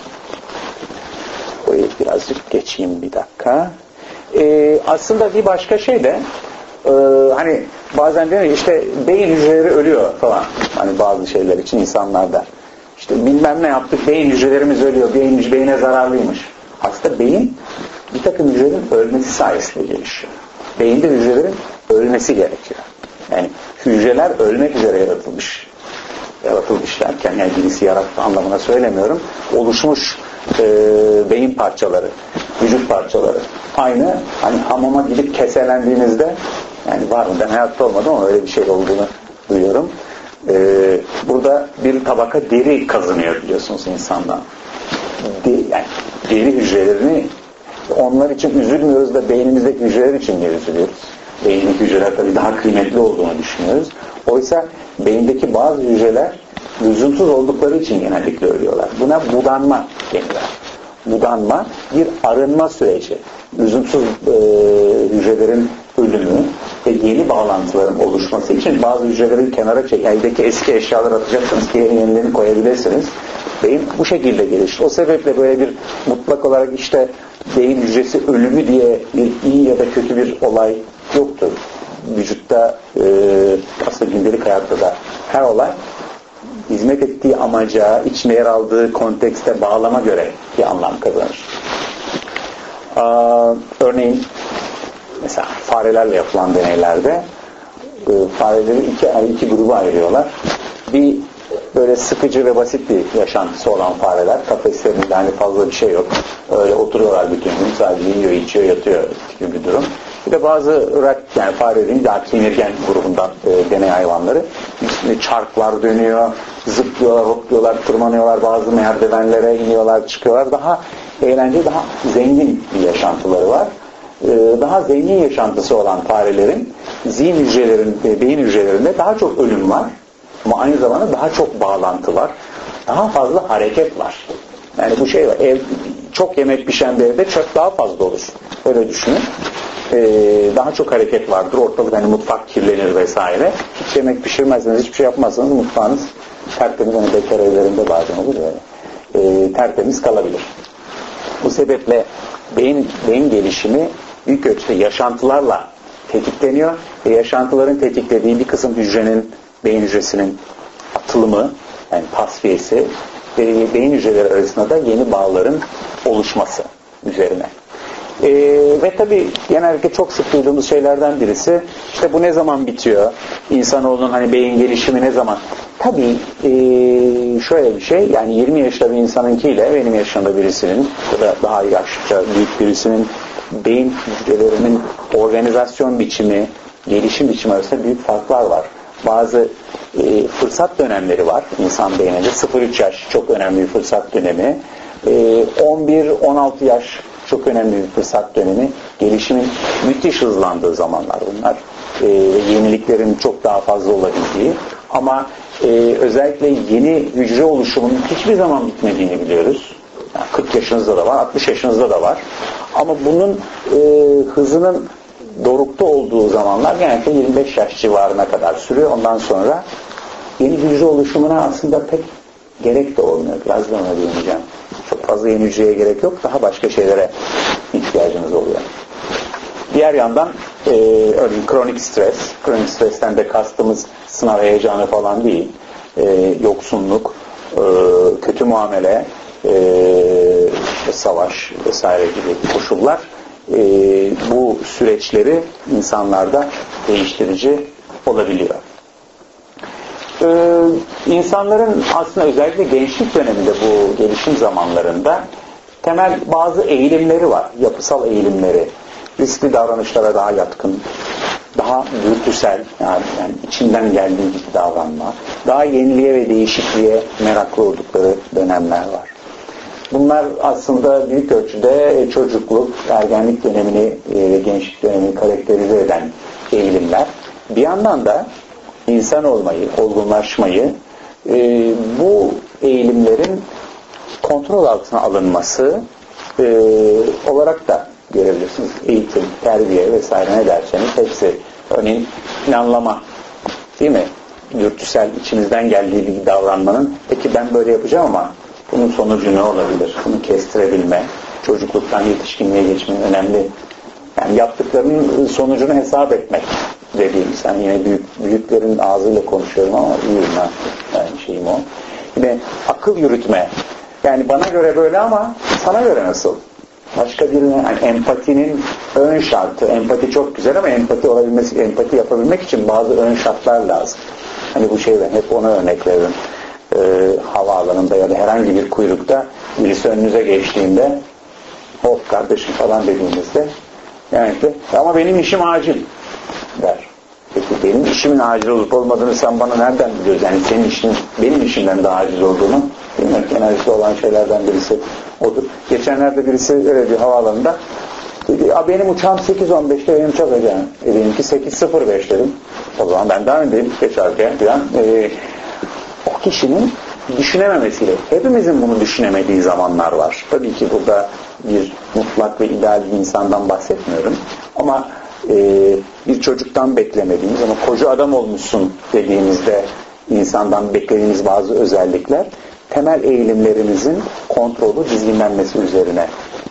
A: Burayı birazcık geçeyim bir dakika. Aslında bir başka şey de hani bazen diyor işte beyin hücreleri ölüyor falan. Hani bazı şeyler için insanlar der. İşte bilmem ne yaptık, beyin hücrelerimiz ölüyor, beyine zararlıymış. Aslında beyin bir takım hücrelerin ölmesi sayesinde gelişiyor. Beyinde hücrelerin ölmesi gerekiyor. Yani hücreler ölmek üzere yaratılmış. Yaratılmış derken yani birisi yarattı anlamına söylemiyorum. Oluşmuş beyin parçaları, vücut parçaları. Aynı hani hamama gidip keselendiğinizde, yani var mı, ben hayatta olmadım ama öyle bir şey olduğunu duyuyorum. Burada bir tabaka deri kazınıyor biliyorsunuz insandan. Yani deri hücrelerini, onlar için üzülmüyoruz da beynimizdeki hücreler için niye üzülüyoruz? Beyindeki hücreler tabii daha kıymetli olduğunu düşünüyoruz. Oysa beyindeki bazı hücreler lüzumsuz oldukları için genellikle ölüyorlar. Buna budanma deniyor. Budanma bir arınma süreci. Lüzumsuz hücrelerin ölümü ve yeni bağlantıların oluşması için bazı hücreleri kenara çek. Eldeki eski eşyaları atacaksınız ki yenilerini koyabilirsiniz. Beyin bu şekilde gelişir. O sebeple böyle bir mutlak olarak işte beyin hücresi ölümü diye bir iyi ya da kötü bir olay yoktur. Vücutta aslında gündelik hayatta da her olay hizmet ettiği amaca, içine yer aldığı kontekste bağlama göre bir anlam kazanır. Örneğin mesela farelerle yapılan deneylerde fareleri iki gruba ayırıyorlar. Bir böyle sıkıcı ve basit bir yaşantısı olan fareler, kafeslerinde hani fazla bir şey yok. Öyle oturuyorlar bütün gün, sadece yiyor, içiyor, yatıyor gibi bir durum. Bir de bazı yani farelerin daha kemirgen grubundan deney hayvanları. İçinde çarklar dönüyor, zıplıyorlar, hopluyorlar, tırmanıyorlar, bazı merdivenlere iniyorlar, çıkıyorlar. Daha eğlenceli, daha zengin bir yaşantıları var. Daha zengin yaşantısı olan farelerin beyin hücrelerinde daha çok ölüm var. Ama aynı zamanda daha çok bağlantı var. Daha fazla hareket var. Yani bu şey var. Çok yemek pişen bir evde çöp daha fazla olur. Öyle düşünün. Daha çok hareket vardır. Ortalık hani mutfak kirlenir vesaire. Hiç yemek pişirmezseniz, hiçbir şey yapmazsanız mutfağınız tertemiz, hani bekar evlerinde bazen olur böyle. Tertemiz kalabilir. Bu sebeple beyin gelişimi büyük ölçüde yaşantılarla tetikleniyor ve yaşantıların tetiklediği bir kısım beyin hücresinin atılımı, yani tasfiyesi ve beyin hücreleri arasında da yeni bağların oluşması üzerine. Ve tabii genellikle çok sık duyduğumuz şeylerden birisi işte bu ne zaman bitiyor? İnsanoğlunun hani beyin gelişimi ne zaman? Tabii şöyle bir şey, yani 20 yaşında bir insanınkiyle benim yaşımda birisinin ya da daha yaşça büyük birisinin beyin hücrelerinin organizasyon biçimi, gelişim biçimi arasında büyük farklar var. bazı fırsat dönemleri var insan beyninde. 0-3 yaş çok önemli bir fırsat dönemi. 11-16 yaş çok önemli bir fırsat dönemi. Gelişimin müthiş hızlandığı zamanlar bunlar. Yeniliklerin çok daha fazla olabildiği. Ama özellikle yeni hücre oluşumunun hiçbir zaman bitmediğini biliyoruz. Yani 40 yaşınızda da var, 60 yaşınızda da var. Ama bunun hızının dorukta olduğu zamanlar genellikle 25 yaş civarına kadar sürüyor. Ondan sonra yeni hücre oluşumuna aslında pek gerek de olmuyor. Biraz da ona değineceğim. Çok fazla yeni hücreye gerek yok. Daha başka şeylere ihtiyacınız oluyor. Diğer yandan örneğin kronik stres. Kronik stresten de kastımız sınav heyecanı falan değil. Yoksunluk, kötü muamele, savaş vesaire gibi koşullar bu süreçleri insanlarda değiştirici olabiliyor. İnsanların aslında özellikle gençlik döneminde bu gelişim zamanlarında temel bazı eğilimleri var. Yapısal eğilimleri. Riskli davranışlara daha yatkın, daha dürtüsel, yani içinden geldiği gibi davranma, daha yeniliğe ve değişikliğe meraklı oldukları dönemler var. Bunlar aslında büyük ölçüde çocukluk, ergenlik dönemini ve gençlik dönemini karakterize eden eğilimler. Bir yandan da insan olmayı, olgunlaşmayı bu eğilimlerin kontrol altına alınması olarak da görebilirsiniz. Eğitim, terbiye vesaire ne derseniz hepsi. Örneğin planlama, değil mi? Dürtüsel, içinizden geldiği gibi davranmanın, peki ben böyle yapacağım ama bunun sonucu ne olabilir? Bunu kestirebilme, çocukluktan yetişkinliğe geçmenin önemli. Yani yaptıklarının sonucunu hesap etmek dediğimiz. Yani yine büyüklerin ağzıyla konuşuyorum ama yürüme yani şeyim o. Yine akıl yürütme. Yani bana göre böyle ama sana göre nasıl? Başka birine, yani empatinin ön şartı. Empati çok güzel ama empati yapabilmek için bazı ön şartlar lazım. Hani bu şeyden hep ona örnek veririm. Havaalanında ya da herhangi bir kuyrukta birisi önünüze geçtiğinde hop kardeşim falan dediğinizde yani ama benim işim acil der. Peki benim işimin acil olup olmadığını sen bana nereden biliyorsun? Yani senin işin benim işimden daha acil olduğunu bilmiyorum. Genellikle olan şeylerden birisi odur. Geçenlerde birisi öyle bir havaalanında dedi, benim uçağım 8.15'te benim çok acayip. Benimki 8.05 dedim. O zaman ben daha öndeyim geçerken falan. O kişinin düşünememesiyle, hepimizin bunu düşünemediği zamanlar var. Tabii ki burada bir mutlak ve ideal bir insandan bahsetmiyorum. Ama bir çocuktan beklemediğimiz ama koca adam olmuşsun dediğimizde insandan beklediğimiz bazı özellikler temel eğilimlerimizin kontrolü, dizginlenmesi üzerine.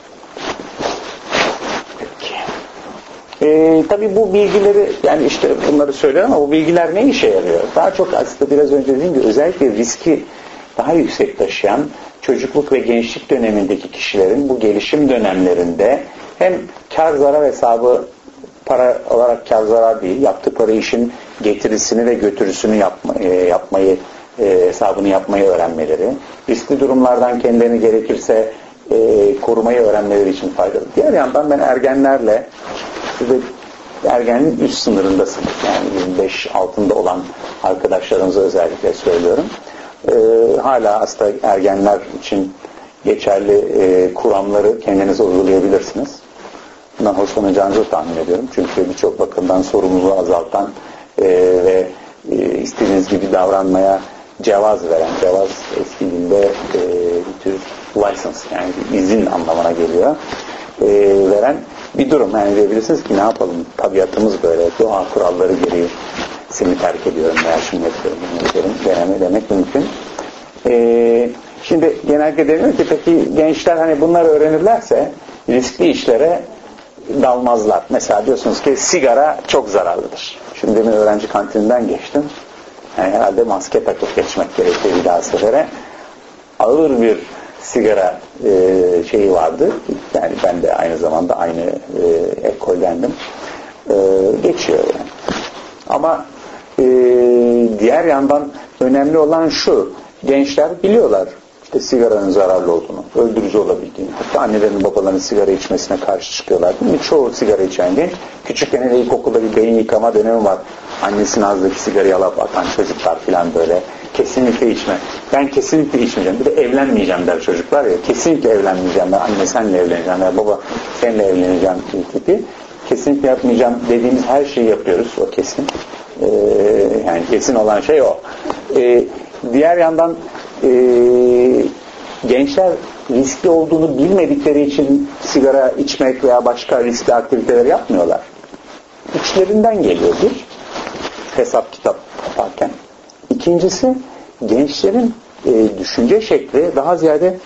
A: Tabii bu bilgileri, yani işte bunları söylüyorum ama bu bilgiler ne işe yarıyor? Daha çok aslında biraz önce dediğim gibi özellikle riski daha yüksek taşıyan çocukluk ve gençlik dönemindeki kişilerin bu gelişim dönemlerinde hem kar zarar hesabı, para olarak kar zarar değil, yaptıkları işin getirisini ve götürüsünü yapmayı, hesabını yapmayı öğrenmeleri, riskli durumlardan kendilerini gerekirse korumayı öğrenmeleri için faydalı. Diğer yandan ben ergenlerle, ergenliğin üst sınırındasınız. Yani 25 altında olan arkadaşlarımıza özellikle söylüyorum. Hala aslında ergenler için geçerli kuramları kendinize uygulayabilirsiniz. Bundan hoşlanacağınızı tahmin ediyorum. Çünkü birçok bakımdan sorumluluğu azaltan ve istediğiniz gibi davranmaya cevaz veren, cevaz eski dilde bir tür license, yani izin anlamına geliyor, veren bir durum. Yani diyebilirsiniz ki ne yapalım, tabiatımız böyle, doğa kuralları gereği seni terk ediyorum veya şunu yapıyorum, bunu yapıyorum, deneme demek mümkün. Şimdi genellikle deniyor ki peki gençler hani bunları öğrenirlerse riskli işlere dalmazlar. Mesela diyorsunuz ki sigara çok zararlıdır. Şimdi demin öğrenci kantininden geçtim. Yani herhalde maske takıp geçmek gerekiyor bir daha sefere. Ağır bir sigara şeyi vardı. Yani ben de aynı zamanda aynı ekoldendim. Geçiyor yani. Ama diğer yandan önemli olan şu. Gençler biliyorlar işte sigaranın zararlı olduğunu, öldürücü olabildiğini. Hatta annelerin babaların sigara içmesine karşı çıkıyorlar. Değil mi? Çoğu sigara içen genç küçükken de ilkokulda bir beyin yıkama dönemi var. annesinin ağzındaki sigarayı alıp atan çocuklar falan böyle. Kesinlikle içme. Ben kesinlikle içmeyeceğim. Bir de evlenmeyeceğim der çocuklar ya. Kesinlikle evlenmeyeceğim. Ben anne senle evleneceğim. Ya baba seninle evleneceğim tipi. Kesinlikle yapmayacağım dediğimiz her şeyi yapıyoruz. O kesin. Yani kesin olan şey o. Diğer yandan gençler riskli olduğunu bilmedikleri için sigara içmek veya başka riskli aktiviteler yapmıyorlar. İçlerinden geliyor bir. Hesap kitap yaparken. İkincisi gençlerin düşünce şekli daha ziyade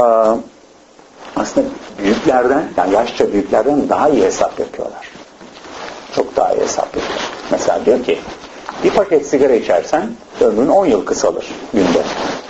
A: aslında büyüklerden, yani yaşça büyüklerden daha iyi hesap yapıyorlar. Çok daha iyi hesap yapıyorlar. Mesela diyor ki bir paket sigara içersen ömrün 10 yıl kısalır günde.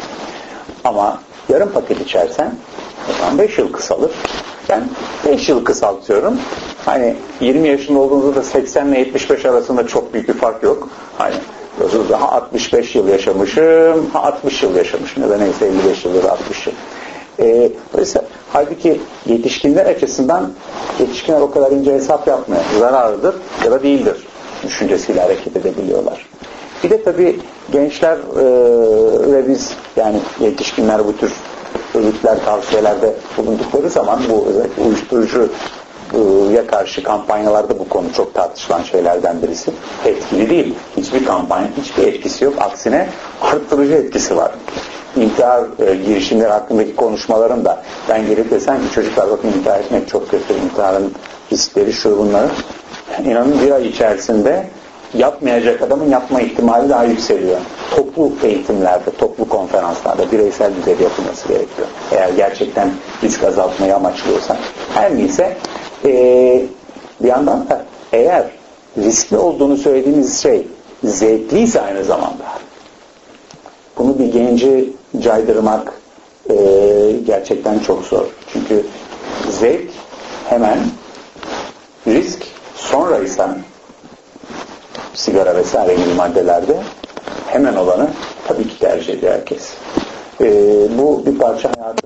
A: Ama yarım paket içersen o zaman 5 yıl kısalır. Ben 5 yıl kısaltıyorum. Hani 20 yaşında olduğunuzda da 80 ile 75 arasında çok büyük bir fark yok. Hani daha 65 yıl yaşamışım, 60 yıl yaşamışım ya da neyse 55 yıl ya da 60 yıl. Dolayısıyla halbuki yetişkinler açısından yetişkinler o kadar ince hesap yapmıyor. Zararlıdır ya da değildir düşüncesiyle hareket edebiliyorlar. Bir de tabii gençler ve biz yani yetişkinler bu tür örgütler tavsiyelerde bulundukları zaman bu özellikle uyuşturucuya karşı kampanyalarda bu konu çok tartışılan şeylerden birisi. Etkili değil. Hiçbir kampanya, hiçbir etkisi yok. Aksine arttırıcı etkisi var. İntihar girişimleri hakkındaki konuşmaların da ben gelip desem ki çocuklar bakın intihar etmek çok kötü. İntiharın riskleri şu bunları. İnanın bir ay içerisinde yapmayacak adamın yapma ihtimali daha yükseliyor. Toplu eğitimlerde, toplu konferanslarda bireysel düzeyde yapılması gerekiyor. Eğer gerçekten risk azaltmayı amaçlıyorsa. Her neyse bir yandan da eğer riskli olduğunu söylediğimiz şey zevkliyse aynı zamanda bunu bir genci caydırmak gerçekten çok zor. Çünkü zevk hemen, risk sonraysa sigara vesaire gibi maddelerde hemen olanı tabii ki tercih ediyor herkes. Bu bir parça hayatın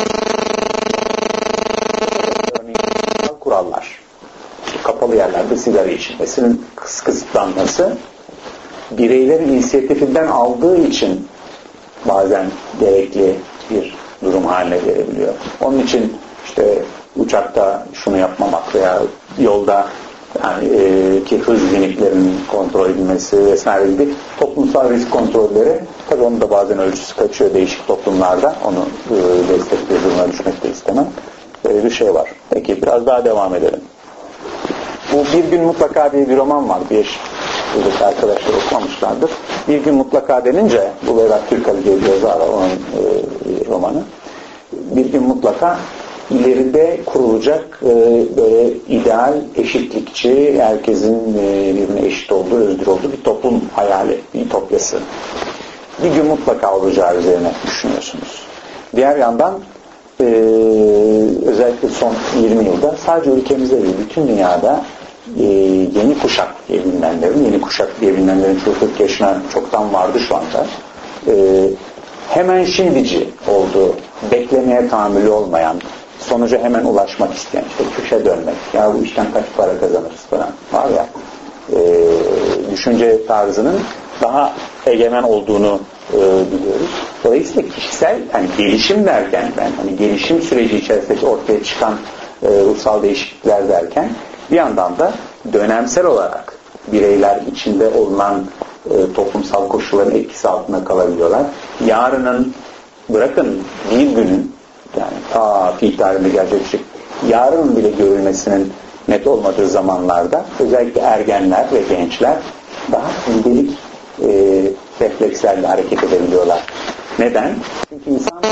A: örneğin kurallar. Kapalı yerlerde sigara içilmesinin kısıtlanması bireylerin inisiyatifinden aldığı için bazen gerekli bir durum haline gelebiliyor. Onun için işte uçakta şunu yapmamak veya yolda yani ki hız limitlerinin kontrol edilmesi vesaire gibi toplumsal risk kontrolleri tabii onun da bazen ölçüsü kaçıyor değişik toplumlarda. Onu destekli duruma düşmek de istemem. Böyle bir şey var. Peki biraz daha devam edelim. Bu Bir Gün Mutlaka diye bir roman var. Buradaki arkadaşlar okumamışlardır. Bir Gün Mutlaka denince bu Vedat Türkali diye bir yazar var. Onun romanı. Bir Gün Mutlaka ileride kurulacak böyle ideal, eşitlikçi, herkesin birbirine eşit olduğu, özgür olduğu bir toplum hayali, bir ütopyası. Bir gün mutlaka olacağı üzerine düşünüyorsunuz. Diğer yandan özellikle son 20 yılda sadece ülkemizde değil, bütün dünyada yeni kuşak diye bilinenlerin çoğu 40 yaşına çoktan vardı şu anda. Hemen şimdici olduğu, beklemeye tahammülü olmayan, sonuca hemen ulaşmak isteyen, işte köşe dönmek, ya bu işten kaç para kazanırız falan var ya, düşünce tarzının daha egemen olduğunu biliyoruz. Dolayısıyla kişisel yani gelişim derken ben hani gelişim süreci içerisinde ortaya çıkan ruhsal değişiklikler derken bir yandan da dönemsel olarak bireyler içinde olunan toplumsal koşulların etkisi altında kalabiliyorlar. Yarının bırakın bir günün yani fi tarihinde gerçekleşecek yarın bile görülmesinin net olmadığı zamanlarda özellikle ergenler ve gençler daha gündelik reflekslerle hareket edebiliyorlar. Neden? Çünkü insan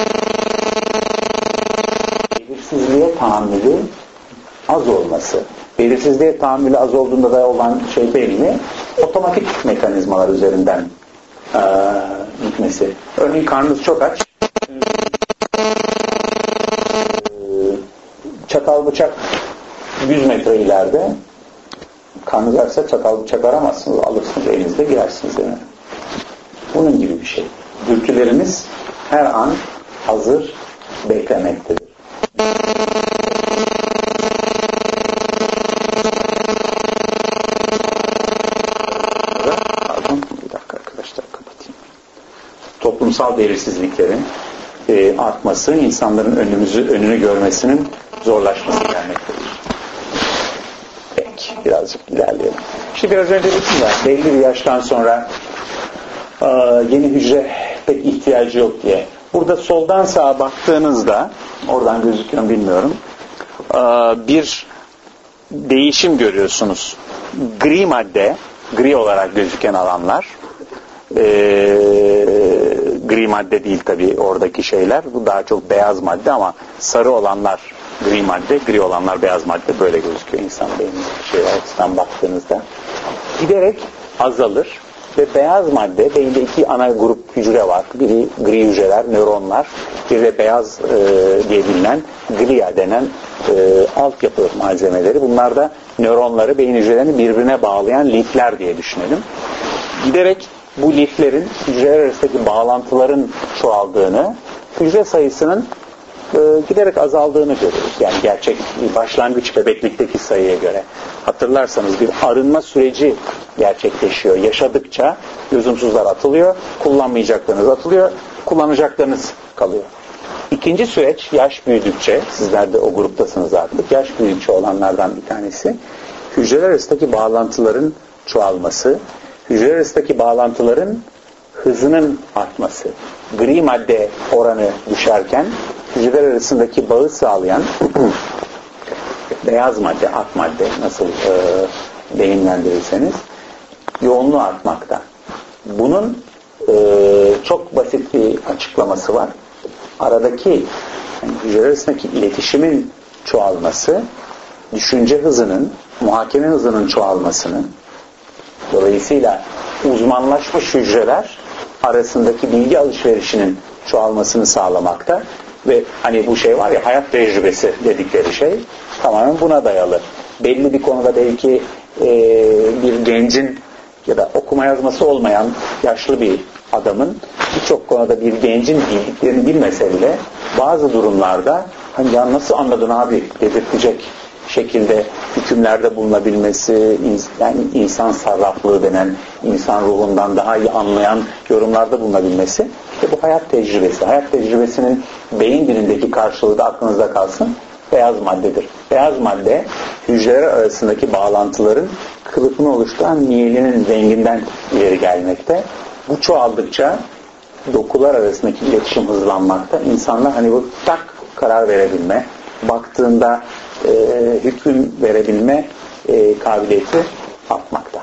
A: belirsizliğe tahammülü az olması. Belirsizliğe tahammülü az olduğunda da olan şey belli. Otomatik mekanizmalar üzerinden gitmesi. Örneğin karnınız çok aç. Çatal bıçak 100 metre ileride karnınız açsa çatal bıçak aramazsınız. Alırsınız elinizde girersiniz eve. Bunun gibi bir şey. Dürtülerimiz her an hazır beklemektedir. toplumsal belirsizliklerin artması, insanların önünü görmesinin zorlaşması gelmektedir. Peki, birazcık ilerleyelim. Şimdi biraz önce dedim ya, belli bir yaştan sonra yeni hücre pek ihtiyacı yok diye. Burada soldan sağa baktığınızda, oradan gözüküyor mu bilmiyorum, bir değişim görüyorsunuz. Gri madde, gri olarak gözüken alanlar, gri madde değil tabii oradaki şeyler, bu daha çok beyaz madde ama sarı olanlar gri madde, gri olanlar beyaz madde, böyle gözüküyor insan beynindeki açıdan baktığınızda. Giderek azalır ve beyaz madde, beyinde iki ana grup hücre var. Biri gri hücreler, nöronlar, bir de beyaz diye bilinen glia denen altyapı malzemeleri. Bunlar da nöronları, beyin hücrelerini birbirine bağlayan lifler diye düşünelim. Giderek bu liflerin hücreler arasındaki bağlantıların çoğaldığını, hücre sayısının giderek azaldığını görüyoruz. Yani gerçek başlangıç bebeklikteki sayıya göre. Hatırlarsanız bir arınma süreci gerçekleşiyor. Yaşadıkça lüzumsuzlar atılıyor, kullanmayacaklarınız atılıyor, kullanacaklarınız kalıyor. İkinci süreç yaş büyüdükçe, sizler de o gruptasınız artık, yaş büyüdükçe olanlardan bir tanesi, hücreler arasındaki bağlantıların çoğalması, hücreler arasındaki bağlantıların hızının artması. Gri madde oranı düşerken hücreler arasındaki bağı sağlayan beyaz madde, ak madde nasıl deyimlendirirseniz yoğunluğu artmakta. Bunun çok basit bir açıklaması var. Aradaki yani hücreler arasındaki iletişimin çoğalması, düşünce hızının, muhakeme hızının çoğalmasını, dolayısıyla uzmanlaşmış hücreler arasındaki bilgi alışverişinin çoğalmasını sağlamakta ve hani bu şey var ya, hayat tecrübesi dedikleri şey tamamen buna dayalı. Belli bir konuda belki bir gencin ya da okuma yazması olmayan yaşlı bir adamın birçok konuda bir gencin bildiklerini bilmese bile bazı durumlarda hani ya nasıl anladın abi dedirtecek şekilde hükümlerde bulunabilmesi, yani insan sarraflığı denen, insan ruhundan daha iyi anlayan yorumlarda bulunabilmesi ve bu hayat tecrübesi. Hayat tecrübesinin beyin dilindeki karşılığı da aklınızda kalsın, beyaz maddedir. Beyaz madde hücreler arasındaki bağlantıların kılıfını oluşturan miyelinin renginden ileri gelmekte. Bu çoğaldıkça dokular arasındaki iletişim hızlanmakta. İnsanlar hani bu tak karar verebilme, baktığında hüküm verebilme kabiliyeti artmakta.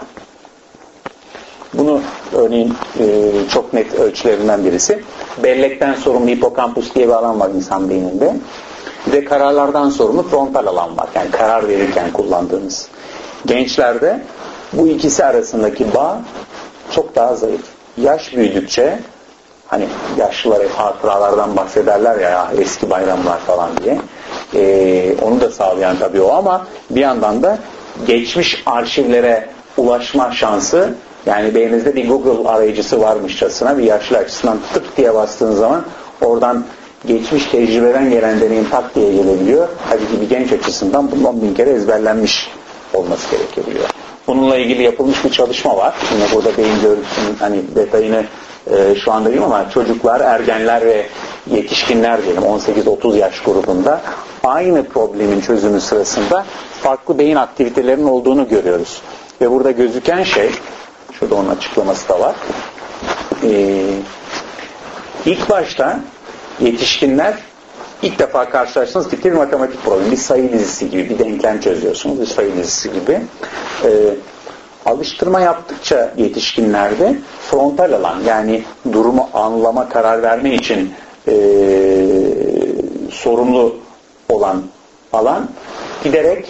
A: Bunu örneğin çok net ölçülerinden birisi. Bellekten sorumlu hipokampus diye bir alan var insan beyninde. Bir de kararlardan sorumlu frontal alan var. Yani karar verirken kullandığımız. Gençlerde bu ikisi arasındaki bağ çok daha zayıf. Yaş büyüdükçe hani yaşlılar hep hatıralardan bahsederler ya eski bayramlar falan diye. Onu da sağlayan tabii o ama bir yandan da geçmiş arşivlere ulaşma şansı, yani beyninizde bir Google arayıcısı varmışçasına bir yaşlı açısından tık diye bastığınız zaman oradan geçmiş tecrübeden gelen deneyim tak diye gelebiliyor. Tabii bir genç açısından bundan 1000 kere ezberlenmiş olması gerekebiliyor. Bununla ilgili yapılmış bir çalışma var. Yine burada beyin görüntüsünün hani detayını şu anda bilmiyorum ama çocuklar, ergenler ve yetişkinler diyelim 18-30 yaş grubunda aynı problemin çözümü sırasında farklı beyin aktivitelerinin olduğunu görüyoruz. Ve burada gözüken şey, şurada onun açıklaması da var. İlk başta yetişkinler ilk defa karşılaştığınız bir matematik problemi, bir sayı dizisi gibi, bir denklem çözüyorsunuz, bir sayı dizisi gibi. Alıştırma yaptıkça yetişkinlerde frontal alan, yani durumu anlama, karar verme için sorumlu olan alan giderek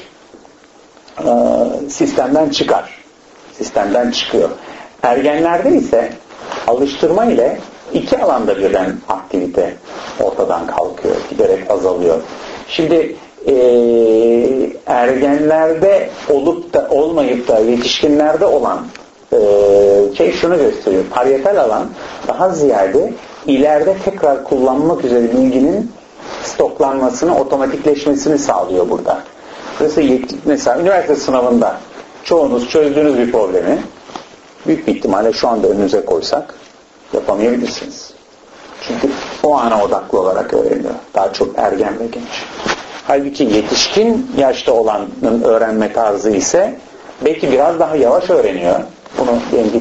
A: sistemden çıkar. Sistemden çıkıyor. Ergenlerde ise alıştırma ile iki alanda birden aktivite ortadan kalkıyor, giderek azalıyor. Şimdi ergenlerde olup da olmayıp da yetişkinlerde olan şey şunu gösteriyor. Parietal alan daha ziyade ileride tekrar kullanmak üzere bilginin stoklanmasını, otomatikleşmesini sağlıyor burada. Mesela üniversite sınavında çoğunuz çözdüğünüz bir problemi büyük bir ihtimalle şu anda önünüze koysak yapamayabilirsiniz. Çünkü o ana odaklı olarak öğreniyor. Daha çok ergen ve genç. Halbuki yetişkin yaşta olanın öğrenme tarzı ise belki biraz daha yavaş öğreniyor. Bunu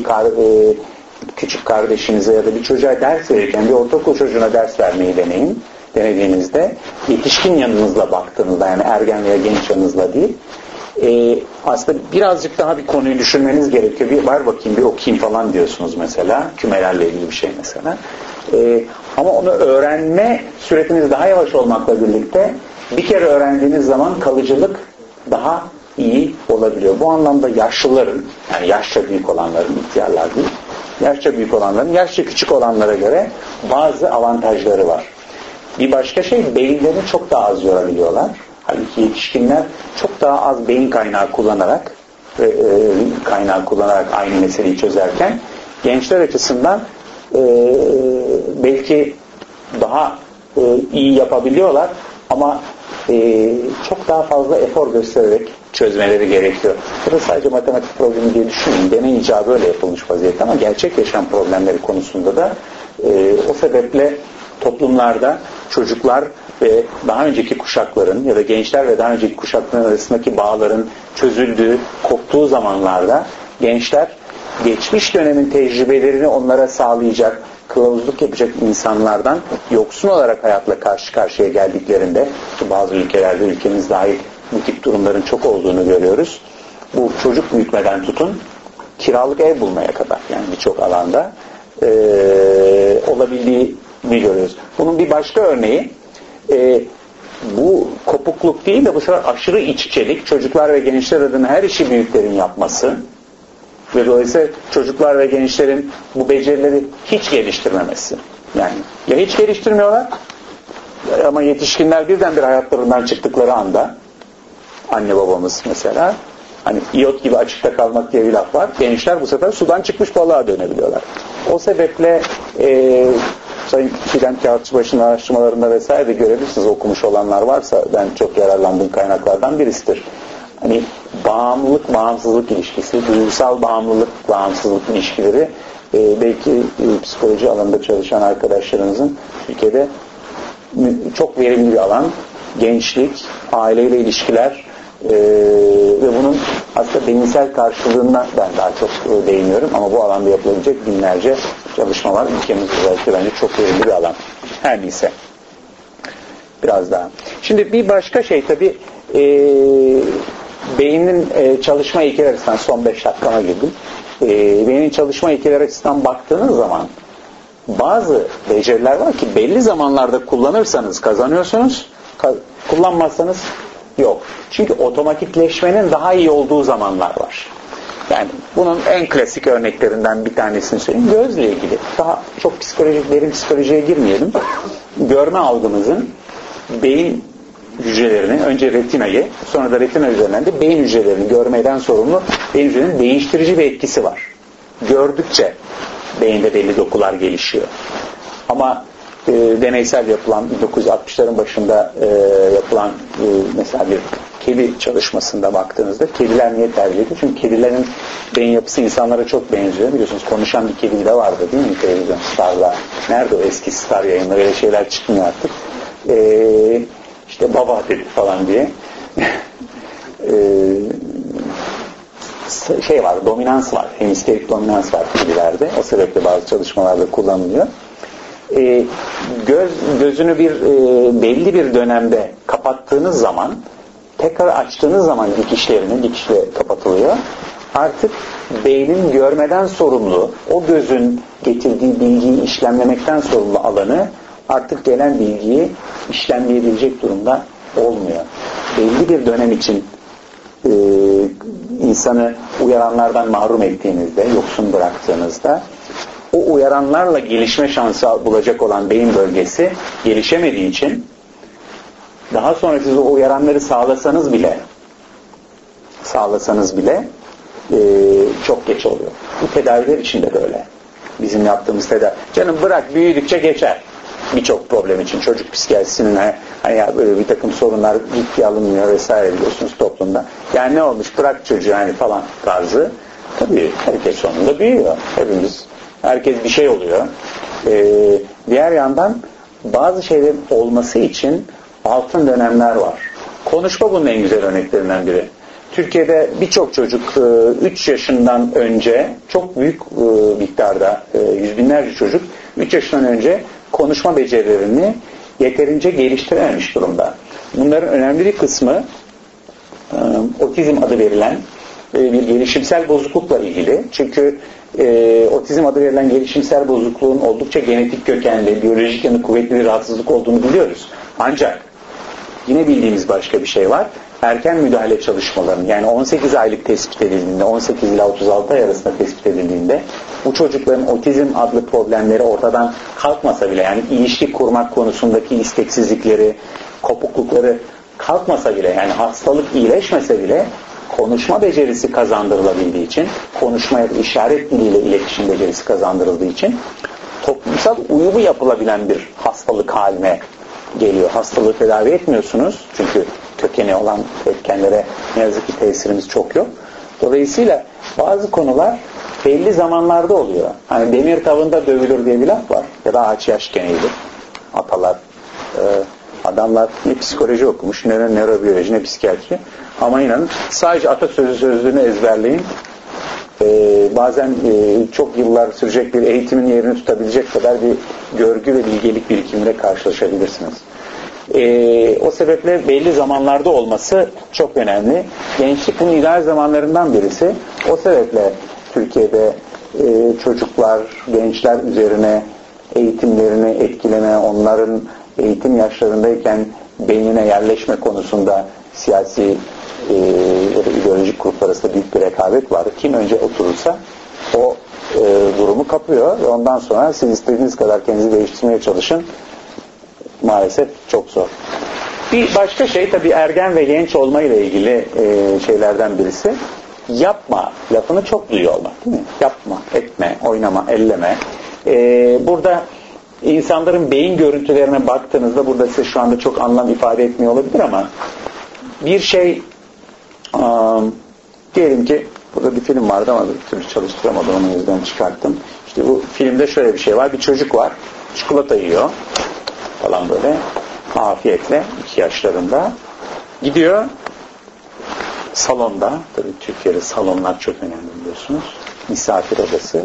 A: küçük kardeşinize ya da bir çocuğa ders verirken, bir ortaokul çocuğuna ders vermeyi denediğinizde yetişkin yanınızla baktığınızda, yani ergen veya genç yanınızla değil, aslında birazcık daha bir konuyu düşünmeniz gerekiyor. Bir var bakayım, bir okuyayım falan diyorsunuz mesela. Kümelerle ilgili bir şey mesela. Ama onu öğrenme süretiniz daha yavaş olmakla birlikte bir kere öğrendiğiniz zaman kalıcılık daha iyi olabiliyor. Bu anlamda yaşlıların, yani yaşça büyük olanların, ihtiyarlar değil, yaşça büyük olanların, yaşça küçük olanlara göre bazı avantajları var. Bir başka şey, beyinlerini çok daha az yorabiliyorlar. Halbuki yetişkinler çok daha az beyin kaynağı kullanarak aynı meseleyi çözerken, gençler açısından belki daha iyi yapabiliyorlar ama çok daha fazla efor göstererek çözmeleri gerekiyor. Bu da sadece matematik problemi diye düşünmeyin. Deney icabı öyle yapılmış vaziyette ama gerçek yaşam problemleri konusunda da o sebeple toplumlarda çocuklar ve daha önceki kuşakların ya da gençler ve daha önceki kuşakların arasındaki bağların çözüldüğü, koptuğu zamanlarda gençler geçmiş dönemin tecrübelerini onlara sağlayacak, kılavuzluk yapacak insanlardan yoksun olarak hayatla karşı karşıya geldiklerinde, bazı ülkelerde, ülkemiz dahil, bu tip durumların çok olduğunu görüyoruz. Bu çocuk büyütmeden tutun, kiralık ev bulmaya kadar, yani birçok alanda olabildiğini görüyoruz. Bunun bir başka örneği, bu kopukluk değil de bu sefer aşırı iç içelik, çocuklar ve gençler adına her işi büyüklerin yapması ve dolayısıyla çocuklar ve gençlerin bu becerileri hiç geliştirmemesi. Yani ya hiç geliştirmiyorlar ama yetişkinler birdenbire hayatlarından çıktıkları anda, anne babamız mesela, hani iyot gibi açıkta kalmak diye bir laf var. Gençler bu sefer sudan çıkmış balığa dönebiliyorlar. O sebeple Sayın Çiğdem Kağıtçıbaşı'nın araştırmalarında vesaire de görebilirsiniz. Okumuş olanlar varsa ben çok yararlandığım kaynaklardan birisidir. Hani bağımlılık, bağımsızlık ilişkisi, duygusal bağımlılık, bağımsızlık ilişkileri belki psikoloji alanında çalışan arkadaşlarınızın Türkiye'de çok verimli bir alan. Gençlik, aileyle ilişkiler ve bunun aslında beyinsel karşılığına ben daha çok değiniyorum ama bu alanda yapılabilecek binlerce çalışma var. Ülkemiz özellikle bence çok verimli bir alan. Her neyse. Biraz daha. Şimdi bir başka şey tabii beynin çalışma ilkeleri açısından, son 5 dakikama girdim. Beynin çalışma ilkeleri açısından baktığınız zaman bazı beceriler var ki belli zamanlarda kullanırsanız kazanıyorsunuz, kullanmazsanız yok. Çünkü otomatikleşmenin daha iyi olduğu zamanlar var. Yani bunun en klasik örneklerinden bir tanesini söyleyeyim. Gözle ilgili. Daha çok psikolojik, derin psikolojiye girmeyelim. Görme algımızın beyin hücrelerini, önce retinayı, sonra da retina üzerinden de beyin hücrelerini görmeden sorumlu beyin hücrelerinin değiştirici bir etkisi var. Gördükçe beyinde belli dokular gelişiyor. Ama deneysel yapılan 1960'ların başında yapılan mesela bir kedi çalışmasında baktığınızda kediler niye tercih ediyor? Çünkü kedilerin beyin yapısı insanlara çok benziyor. Biliyorsunuz konuşan bir kedi de vardı değil mi televizyon Star'la? Nerede o eski Star yayınları? Öyle şeyler çıkmıyor artık. İşte baba dedi falan diye. Şey var, dominans var. Hemisferik dominans var kedilerde. O sebeple bazı çalışmalarda kullanılıyor. Gözünü belli bir dönemde kapattığınız zaman, tekrar açtığınız zaman dikişle kapatılıyor. Artık beynin görmeden sorumlu, o gözün getirdiği bilgiyi işlemlemekten sorumlu alanı artık gelen bilgiyi işlemleyebilecek durumda olmuyor. Belli bir dönem için insanı uyaranlardan mahrum ettiğinizde, yoksun bıraktığınızda o uyaranlarla gelişme şansı bulacak olan beyin bölgesi gelişemediği için daha sonra siz o uyaranları sağlasanız bile çok geç oluyor. Bu tedaviler için de böyle. Bizim yaptığımız tedavi. Canım bırak büyüdükçe geçer. Birçok problem için çocuk psikiyatrisinin hani böyle bir takım sorunlar ciddiye alınmıyor vesaire biliyorsunuz toplumda. Yani ne olmuş bırak çocuğu hani falan tarzı. Tabii herkes sonunda büyüyor. Herkes bir şey oluyor. Diğer yandan bazı şeylerin olması için altın dönemler var. Konuşma bunun en güzel örneklerinden biri. Türkiye'de birçok çocuk 3 yaşından önce çok büyük miktarda yüz binlerce çocuk 3 yaşından önce konuşma becerilerini yeterince geliştirememiş durumda. Bunların önemli bir kısmı otizm adı verilen bir gelişimsel bozuklukla ilgili. Çünkü otizm adı verilen gelişimsel bozukluğun oldukça genetik kökenli, biyolojik yanı kuvvetli bir rahatsızlık olduğunu biliyoruz. Ancak yine bildiğimiz başka bir şey var. Erken müdahale çalışmalarının, yani 18 aylık tespit edildiğinde, 18 ila 36 ay arasında tespit edildiğinde bu çocukların otizm adlı problemleri ortadan kalkmasa bile, yani ilişki kurmak konusundaki isteksizlikleri, kopuklukları kalkmasa bile, yani hastalık iyileşmese bile konuşma becerisi kazandırılabildiği için, konuşma ya da işaret diliyle iletişim becerisi kazandırıldığı için toplumsal uyumu yapılabilen bir hastalık haline geliyor. Hastalığı tedavi etmiyorsunuz. Çünkü kökeni olan etkenlere ne yazık ki tesirimiz çok yok. Dolayısıyla bazı konular belli zamanlarda oluyor. Hani demir tavında dövülür diye bir laf var. Ya da ağaç yaşken eğilir. Atalar, adamlar ne psikoloji okumuş, ne nörobiyoloji, ne psikiyatri. Ama inanın sadece atasözlüğünü ezberleyin. Bazen çok yıllar sürecek bir eğitimin yerini tutabilecek kadar bir görgü ve bilgelik birikimiyle karşılaşabilirsiniz. O sebeple belli zamanlarda olması çok önemli. Gençlik bunun ideal zamanlarından birisi. O sebeple Türkiye'de çocuklar, gençler üzerine eğitimlerini etkileme, onların eğitim yaşlarındayken beynine yerleşme konusunda siyasi ya da ideolojik gruplar arasında büyük bir rekabet var. Kim önce oturursa o durumu kapıyor ve ondan sonra siz istediğiniz kadar kendinizi değiştirmeye çalışın. Maalesef çok zor. Bir başka şey tabii ergen ve genç olma ile ilgili şeylerden birisi. Yapma lafını çok duyuyor olmak, değil mi? Yapma, etme, oynama, elleme. Burada insanların beyin görüntülerine baktığınızda, burada size şu anda çok anlam ifade etmiyor olabilir ama bir şey, diyelim ki burada bir film vardı ama bir türlü çalıştıramadım, onu yüzden çıkarttım. İşte bu filmde şöyle bir şey var. Bir çocuk var. Çikolata yiyor falan böyle afiyetle, 2 yaşlarında. Gidiyor salonda, tabii Türkiye'de salonlar çok önemli biliyorsunuz. Misafir odası.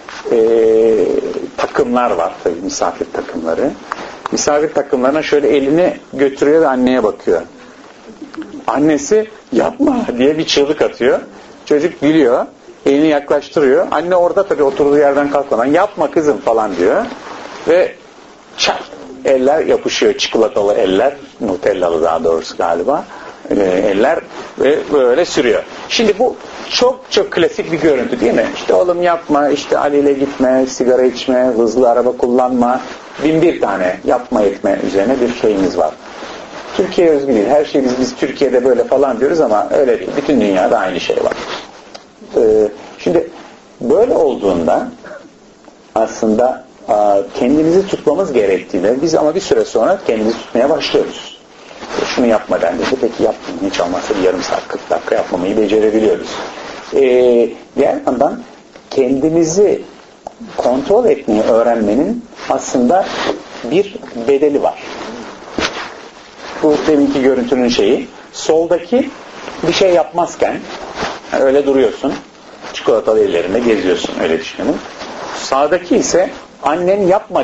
A: Takımlar var tabii, misafir takımları. Misafir takımlarına şöyle elini götürüyor ve anneye bakıyor. Annesi yapma diye bir çığlık atıyor. Çocuk gülüyor. Elini yaklaştırıyor. Anne orada tabii oturduğu yerden kalkmadan yapma kızım falan diyor. Ve çat eller yapışıyor. Çikolatalı eller. Nutellalı daha doğrusu galiba. Eller ve böyle sürüyor. Şimdi bu çok çok klasik bir görüntü değil mi? İşte oğlum yapma, işte Ali ile gitme, sigara içme, hızlı araba kullanma. 1001 tane yapma etme üzerine bir şeyimiz var. Türkiye özgü değil. Her şey biz Türkiye'de böyle falan diyoruz ama öyle değil. Bütün dünyada aynı şey var. Şimdi böyle olduğunda aslında kendimizi tutmamız gerektiğinde biz ama bir süre sonra kendimizi tutmaya başlıyoruz. Şunu yapma dendiğinde peki yapmayın. Hiç olmazsa bir yarım saat 40 dakika yapmamayı becerebiliyoruz. Diğer yandan kendimizi kontrol etmeyi öğrenmenin aslında bir bedeli var. Bu deminki görüntünün şeyi. Soldaki bir şey yapmazken öyle duruyorsun. Çikolatalı ellerinde geziyorsun. Öyle düşünelim. Sağdaki ise annen yapma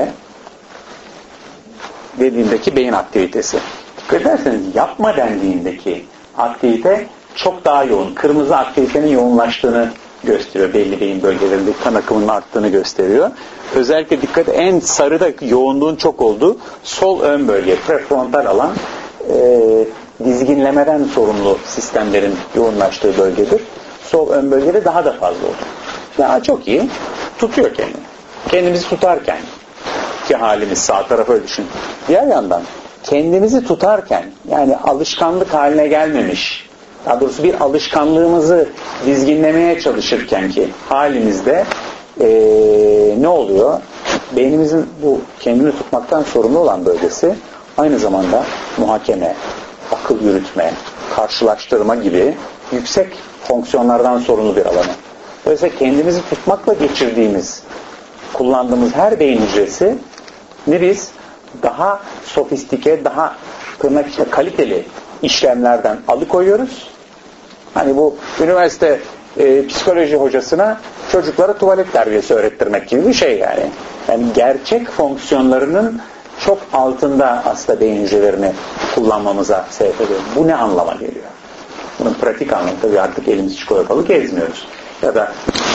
A: dediğindeki beyin aktivitesi. Dikkat ederseniz yapma dendiğindeki aktivite çok daha yoğun. Kırmızı aktivitenin yoğunlaştığını gösteriyor. Belli beyin bölgelerinde kan akımının arttığını gösteriyor. Özellikle dikkat en sarıda yoğunluğun çok olduğu sol ön bölge, prefrontal alan dizginlemeden sorumlu sistemlerin yoğunlaştığı bölgedir. Sol ön bölgede daha da fazla olur. Ya çok iyi. Tutuyor kendini. Kendimizi tutarken ki halimiz sağ tarafı öyle düşün. Diğer yandan kendimizi tutarken yani alışkanlık haline gelmemiş, daha doğrusu bir alışkanlığımızı dizginlemeye çalışırken ki halimizde ne oluyor? Beynimizin bu kendini tutmaktan sorumlu olan bölgesi aynı zamanda muhakeme, akıl yürütme, karşılaştırma gibi yüksek fonksiyonlardan sorumlu bir alanı. Dolayısıyla kendimizi tutmakla geçirdiğimiz, kullandığımız her beyin hücresi biz daha sofistike, daha tırnak içinde kaliteli işlemlerden alıkoyuyoruz. Hani bu üniversite psikoloji hocasına çocuklara tuvalet terbiyesi öğrettirmek gibi bir şey yani. Yani gerçek fonksiyonlarının çok altında aslında beyin hücrelerini kullanmamıza sebep ediyor. Bu ne anlama geliyor? Bunun pratik anlamı tabii artık elimizi çikolatalı gezmiyoruz. Ya da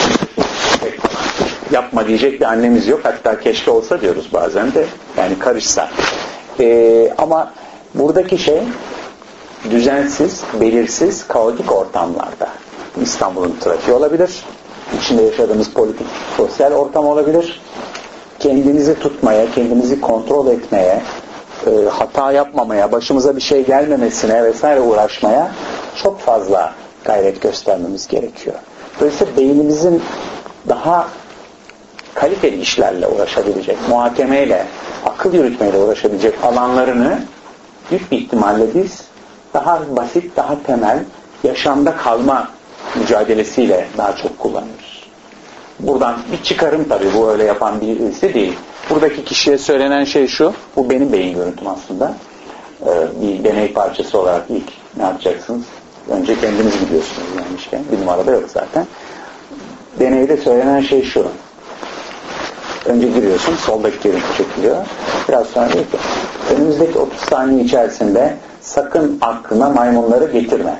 A: yapma diyecek bir annemiz yok. Hatta keşke olsa diyoruz bazen de. Yani karışsa. Ama buradaki şey düzensiz, belirsiz, kaotik ortamlarda. İstanbul'un trafiği olabilir. İçinde yaşadığımız politik, sosyal ortam olabilir. Kendinizi tutmaya, kendinizi kontrol etmeye, hata yapmamaya, başımıza bir şey gelmemesine vesaire uğraşmaya çok fazla gayret göstermemiz gerekiyor. Dolayısıyla beynimizin daha kaliteli işlerle uğraşabilecek, muhakemeyle, akıl yürütmeyle uğraşabilecek alanlarını büyük bir ihtimalle biz daha basit, daha temel, yaşamda kalma mücadelesiyle daha çok kullanıyoruz. Buradan bir çıkarım tabii, bu öyle yapan birisi değil. Buradaki kişiye söylenen şey şu, bu benim beyin görüntüm aslında. Bir deney parçası olarak ilk ne yapacaksınız? Önce kendiniz biliyorsunuz yani işte. Bir numarada yok zaten. Deneyde söylenen şey şu. Önce giriyorsun, soldaki görüntü çekiliyor. Biraz sonra diyor ki, önümüzdeki 30 saniye içerisinde sakın aklına maymunları getirme.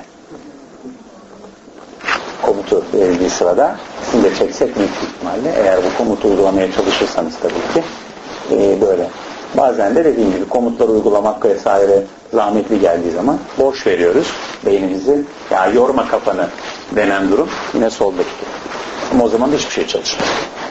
A: Komutu verildiği sırada sizi de çeksek büyük ihtimalle, eğer bu komutu uygulamaya çalışırsanız tabii ki böyle. Bazen de dediğim gibi komutları uygulamak vesaire zahmetli geldiği zaman boş veriyoruz beynimizi. Ya yorma kafanı denen durum yine soldaki. Ama o zaman da hiçbir şey çalışmıyor.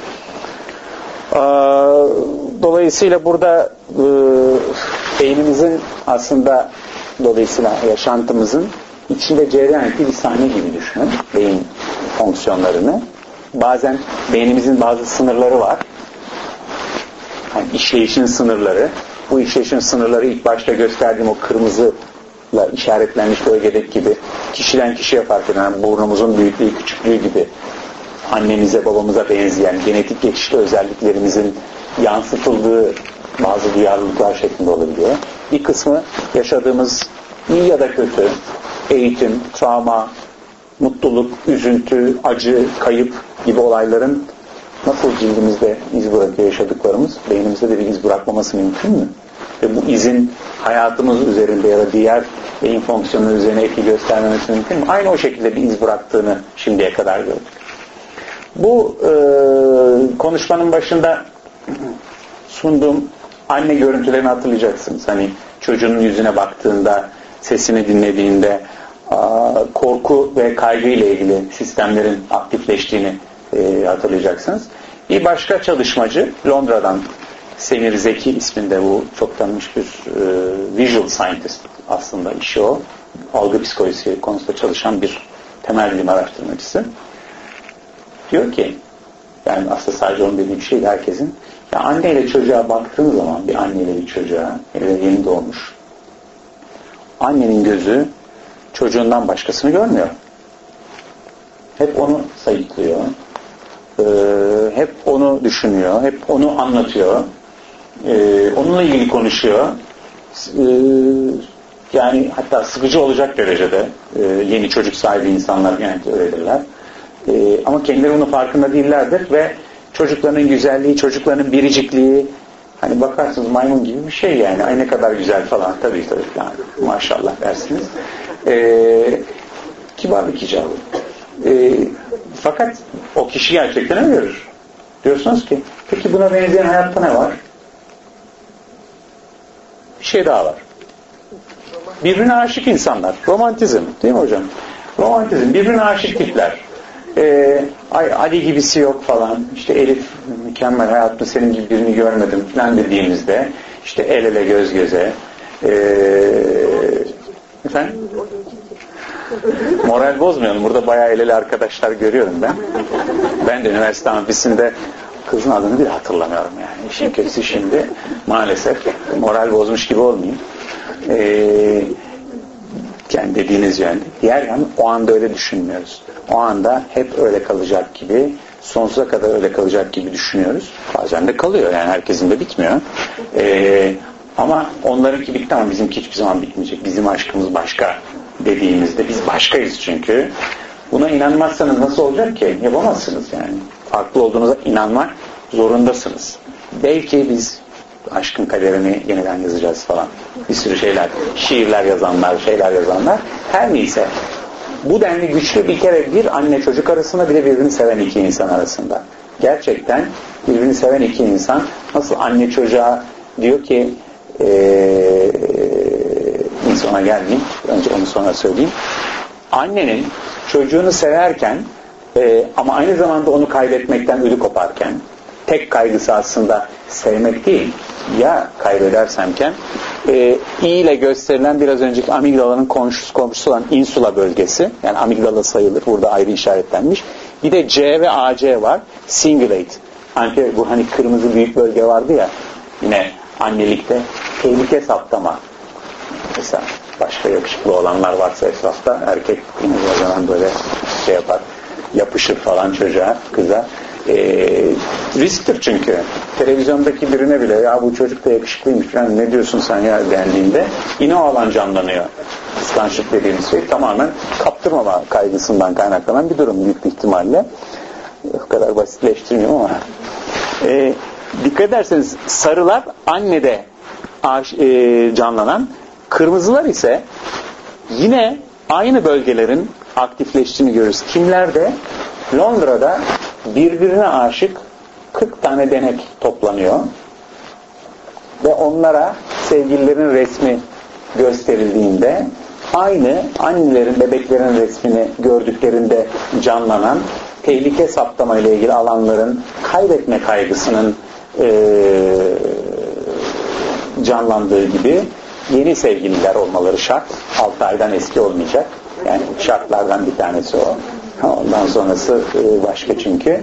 A: Dolayısıyla burada beynimizin aslında dolayısıyla yaşantımızın içinde cereyan ettiği bir sahne gibi düşünün beyin fonksiyonlarını. Bazen beynimizin bazı sınırları var. Yani işleyişin sınırları. Bu işleyişin sınırları ilk başta gösterdiğim o kırmızıyla işaretlenmiş bölgedeki gibi kişiden kişiye fark eden, yani burnumuzun büyüklüğü, küçüklüğü gibi annemize, babamıza benzeyen genetik geçişli özelliklerimizin yansıtıldığı bazı duyarlılıklar şeklinde olabiliyor. Bir kısmı yaşadığımız iyi ya da kötü eğitim, travma, mutluluk, üzüntü, acı, kayıp gibi olayların nasıl cildimizde iz bırakıyor yaşadıklarımız, beynimizde de bir iz bırakmaması mümkün mü? Ve bu izin hayatımız üzerinde ya da diğer beyin fonksiyonları üzerine etki göstermemesi mümkün mü? Aynı o şekilde bir iz bıraktığını şimdiye kadar gördük. Bu konuşmanın başında sunduğum anne görüntülerini hatırlayacaksınız. Hani çocuğun yüzüne baktığında, sesini dinlediğinde korku ve kaygı ile ilgili sistemlerin aktifleştiğini hatırlayacaksınız. Bir başka çalışmacı, Londra'dan Semir Zeki isminde, bu çok tanınmış bir visual scientist aslında, işi o. Algı psikolojisi konusunda çalışan bir temel bilim araştırmacısı. Diyor ki, yani aslında sadece onun dediği bir şey herkesin, ya anneyle çocuğa baktığın zaman, bir anneyle bir çocuğa, yeni doğmuş, annenin gözü çocuğundan başkasını görmüyor. Hep onu sayıklıyor. Hep onu düşünüyor. Hep onu anlatıyor. Onunla ilgili konuşuyor. Yani hatta sıkıcı olacak derecede yeni çocuk sahibi insanlar genellikle öyledirler. Ama kendileri onun farkında değillerdir ve çocuklarının güzelliği, çocuklarının biricikliği, hani bakarsınız maymun gibi bir şey yani. Ay ne kadar güzel falan. Tabii yani, maşallah dersiniz. Kibarlık icabı. Fakat o kişi gerçekten öyle görür. Diyorsunuz ki, peki buna benzeyen hayatta ne var? Bir şey daha var. Birbirine aşık insanlar. Romantizm. Değil mi hocam? Romantizm. Birbirine aşık tipler. Ay Ali gibisi yok falan. İşte Elif mükemmel, hayatımda senin gibi birini görmedim falan dediğimizde işte el ele göz göze efendim? Moral bozmayalım. Burada bayağı el ele arkadaşlar görüyorum ben. Ben de üniversite amfisinde kızın adını bile hatırlamıyorum yani. İşin kötüsü şimdi maalesef moral bozmuş gibi olmayayım. Yani dediğiniz yönde. Diğer yandan o anda öyle düşünmüyoruz. O anda hep öyle kalacak gibi, sonsuza kadar öyle kalacak gibi düşünüyoruz. Bazen de kalıyor yani, herkesin de bitmiyor. Ama onlarınki bitti ama bizimki hiçbir zaman bitmeyecek. Bizim aşkımız başka dediğimizde biz başkayız çünkü. Buna inanmazsanız nasıl olacak ki? Yapamazsınız yani. Farklı olduğunuza inanmak zorundasınız. Belki biz aşkın kaderini yeniden yazacağız falan. Bir sürü şeyler, şiirler yazanlar, şeyler yazanlar. Her neyse. Bu denli güçlü bir kere bir anne çocuk arasında bir de birbirini seven iki insan arasında. Gerçekten birbirini seven iki insan nasıl anne çocuğa diyor ki ona gelmeyeyim. Önce onu sonra söyleyeyim. Annenin çocuğunu severken ama aynı zamanda onu kaybetmekten ödü koparken tek kaygısı aslında sevmek değil. Ya kaybedersemken İ ile gösterilen biraz önceki amigdalanın komşusu olan insula bölgesi. Yani amigdala sayılır. Burada ayrı işaretlenmiş. Bir de C ve AC var. Cingulate. Bu hani kırmızı büyük bölge vardı ya yine annelikte tehlike saptama. Mesela başka yakışıklı olanlar varsa etrafta erkek o zaman böyle şey yapar. Yapışır falan çocuğa, kıza. Risktir çünkü. Televizyondaki birine bile ya bu çocuk da yakışıklıymış yani ne diyorsun sen ya dendiğinde yine o alan canlanıyor. Kıskançlık dediğimiz şey tamamen kaptırmama kaygısından kaynaklanan bir durum büyük bir ihtimalle. O kadar basitleştirmiyorum ama dikkat ederseniz sarılar annede canlanan, kırmızılar ise yine aynı bölgelerin aktifleştiğini görürüz. Kimlerde? Londra'da birbirine aşık 40 tane denek toplanıyor ve onlara sevgililerin resmi gösterildiğinde aynı annelerin, bebeklerin resmini gördüklerinde canlanan tehlike saptama ile ilgili alanların kaybetme kaygısının canlandığı gibi yeni sevgililer olmaları şart. 6 aydan eski olmayacak. Yani şartlardan bir tanesi o. Ondan sonrası başka çünkü.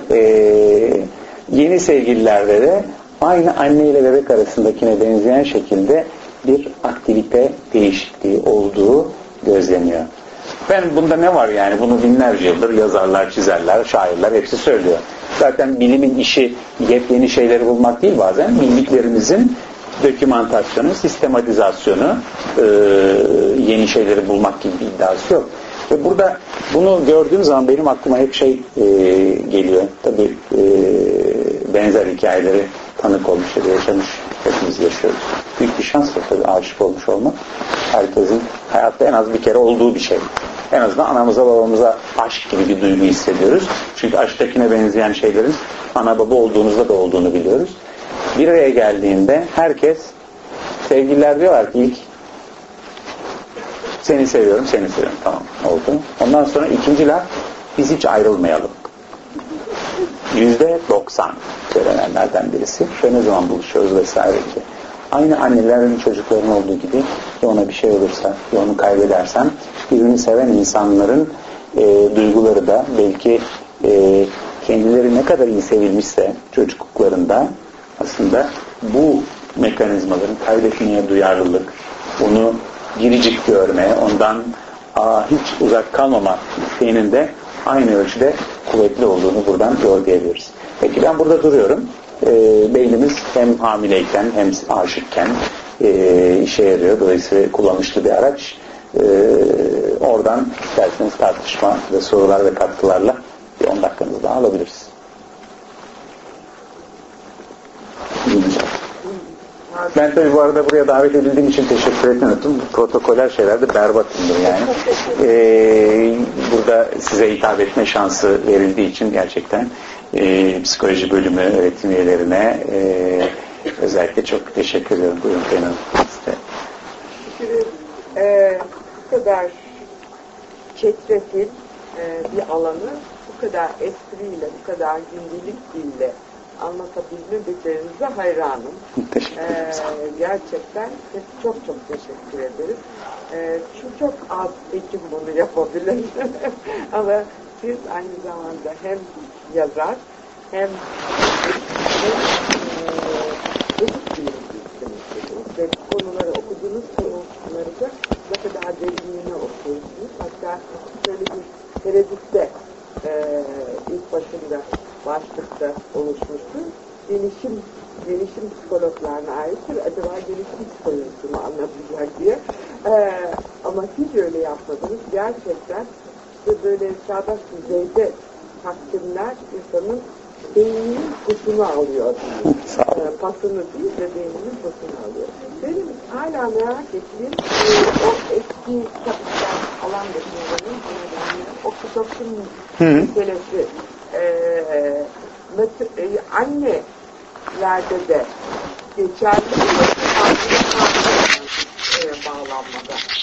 A: Yeni sevgililerde de aynı anne ile bebek arasındakine benzeyen şekilde bir aktivite değişikliği olduğu gözleniyor. Bunda ne var yani? Bunu binlerce yıldır yazarlar, çizerler, şairler hepsi söylüyor. Zaten bilimin işi yepyeni şeyleri bulmak değil bazen. Bildiklerimizin dokümantasyonu, sistematizasyonu, yeni şeyleri bulmak gibi bir iddiası yok. Ve burada bunu gördüğüm zaman benim aklıma hep geliyor. Tabii benzer hikayeleri tanık olmuş ya da yaşamış hepimiz yaşıyoruz. Büyük bir şans var tabii aşık olmuş olmak. Herkesin hayatta en az bir kere olduğu bir şey. En azından anamıza babamıza aşk gibi bir duygu hissediyoruz. Çünkü aşktakine benzeyen şeylerin ana baba olduğunuzda da olduğunu biliyoruz. Bir araya geldiğinde herkes sevgililer diyorlar ki ilk seni seviyorum, seni seviyorum. Tamam oldu. Ondan sonra ikinci laf biz hiç ayrılmayalım. %90 söylenenlerden birisi. Şöyle ne zaman buluşuyoruz vesaire ki. Aynı annelerin çocukların olduğu gibi ya ona bir şey olursa ya onu kaybedersem birbirini seven insanların duyguları da belki kendileri ne kadar iyi sevilmişse çocukluklarında aslında bu mekanizmaların kaybetmeye duyarlılık, onu biricik görme, ondan hiç uzak kalmama isteğinin de aynı ölçüde kuvvetli olduğunu buradan görüyoruz. Peki ben burada duruyorum. Beynimiz hem hamileyken hem aşıkken işe yarıyor. Dolayısıyla kullanışlı bir araç. Oradan isterseniz tartışma ve sorular ve katkılarla bir 10 dakikanızı daha alabiliriz. Ben tabii bu arada buraya davet edildiğim için teşekkür etmiyorum. Protokoller şeylerde berbatımdır yani. Burada size hitap etme şansı verildiği için gerçekten psikoloji bölümü öğretim üyelerine özellikle çok teşekkür ediyorum. Buyurun Pelin Hanım.
C: Bu kadar çetrefil bir alanı bu kadar espriyle, bu kadar gündelik dille anlatabilme becerinize hayranım. Gerçekten çok çok teşekkür ederiz. Çünkü çok az hekim bunu yapabilir. Ama siz aynı zamanda hem yazar hem çocuk bilimcisiniz ve konuları okuduğunuz konuları da ne kadar derinliğine okuyorsunuz. Hatta şöyle bir tereddütte ilk başında başlıkta oluşmuştu. Gelişim psikologlarına ait aittir. Acaba gelip hiç soyunsunu anlatacak diye. Ama hiç öyle yapmadınız. Gerçekten işte böyle çağdaş düzeyde takdimler insanın beyninin kusunu alıyor. Pasını değil de beyninin kusunu alıyor. Benim hala merak ettiğim o eski kitaplar alan düşüncenin o kitapın meselesi annelerde de geçerli mi? Bağlanmada.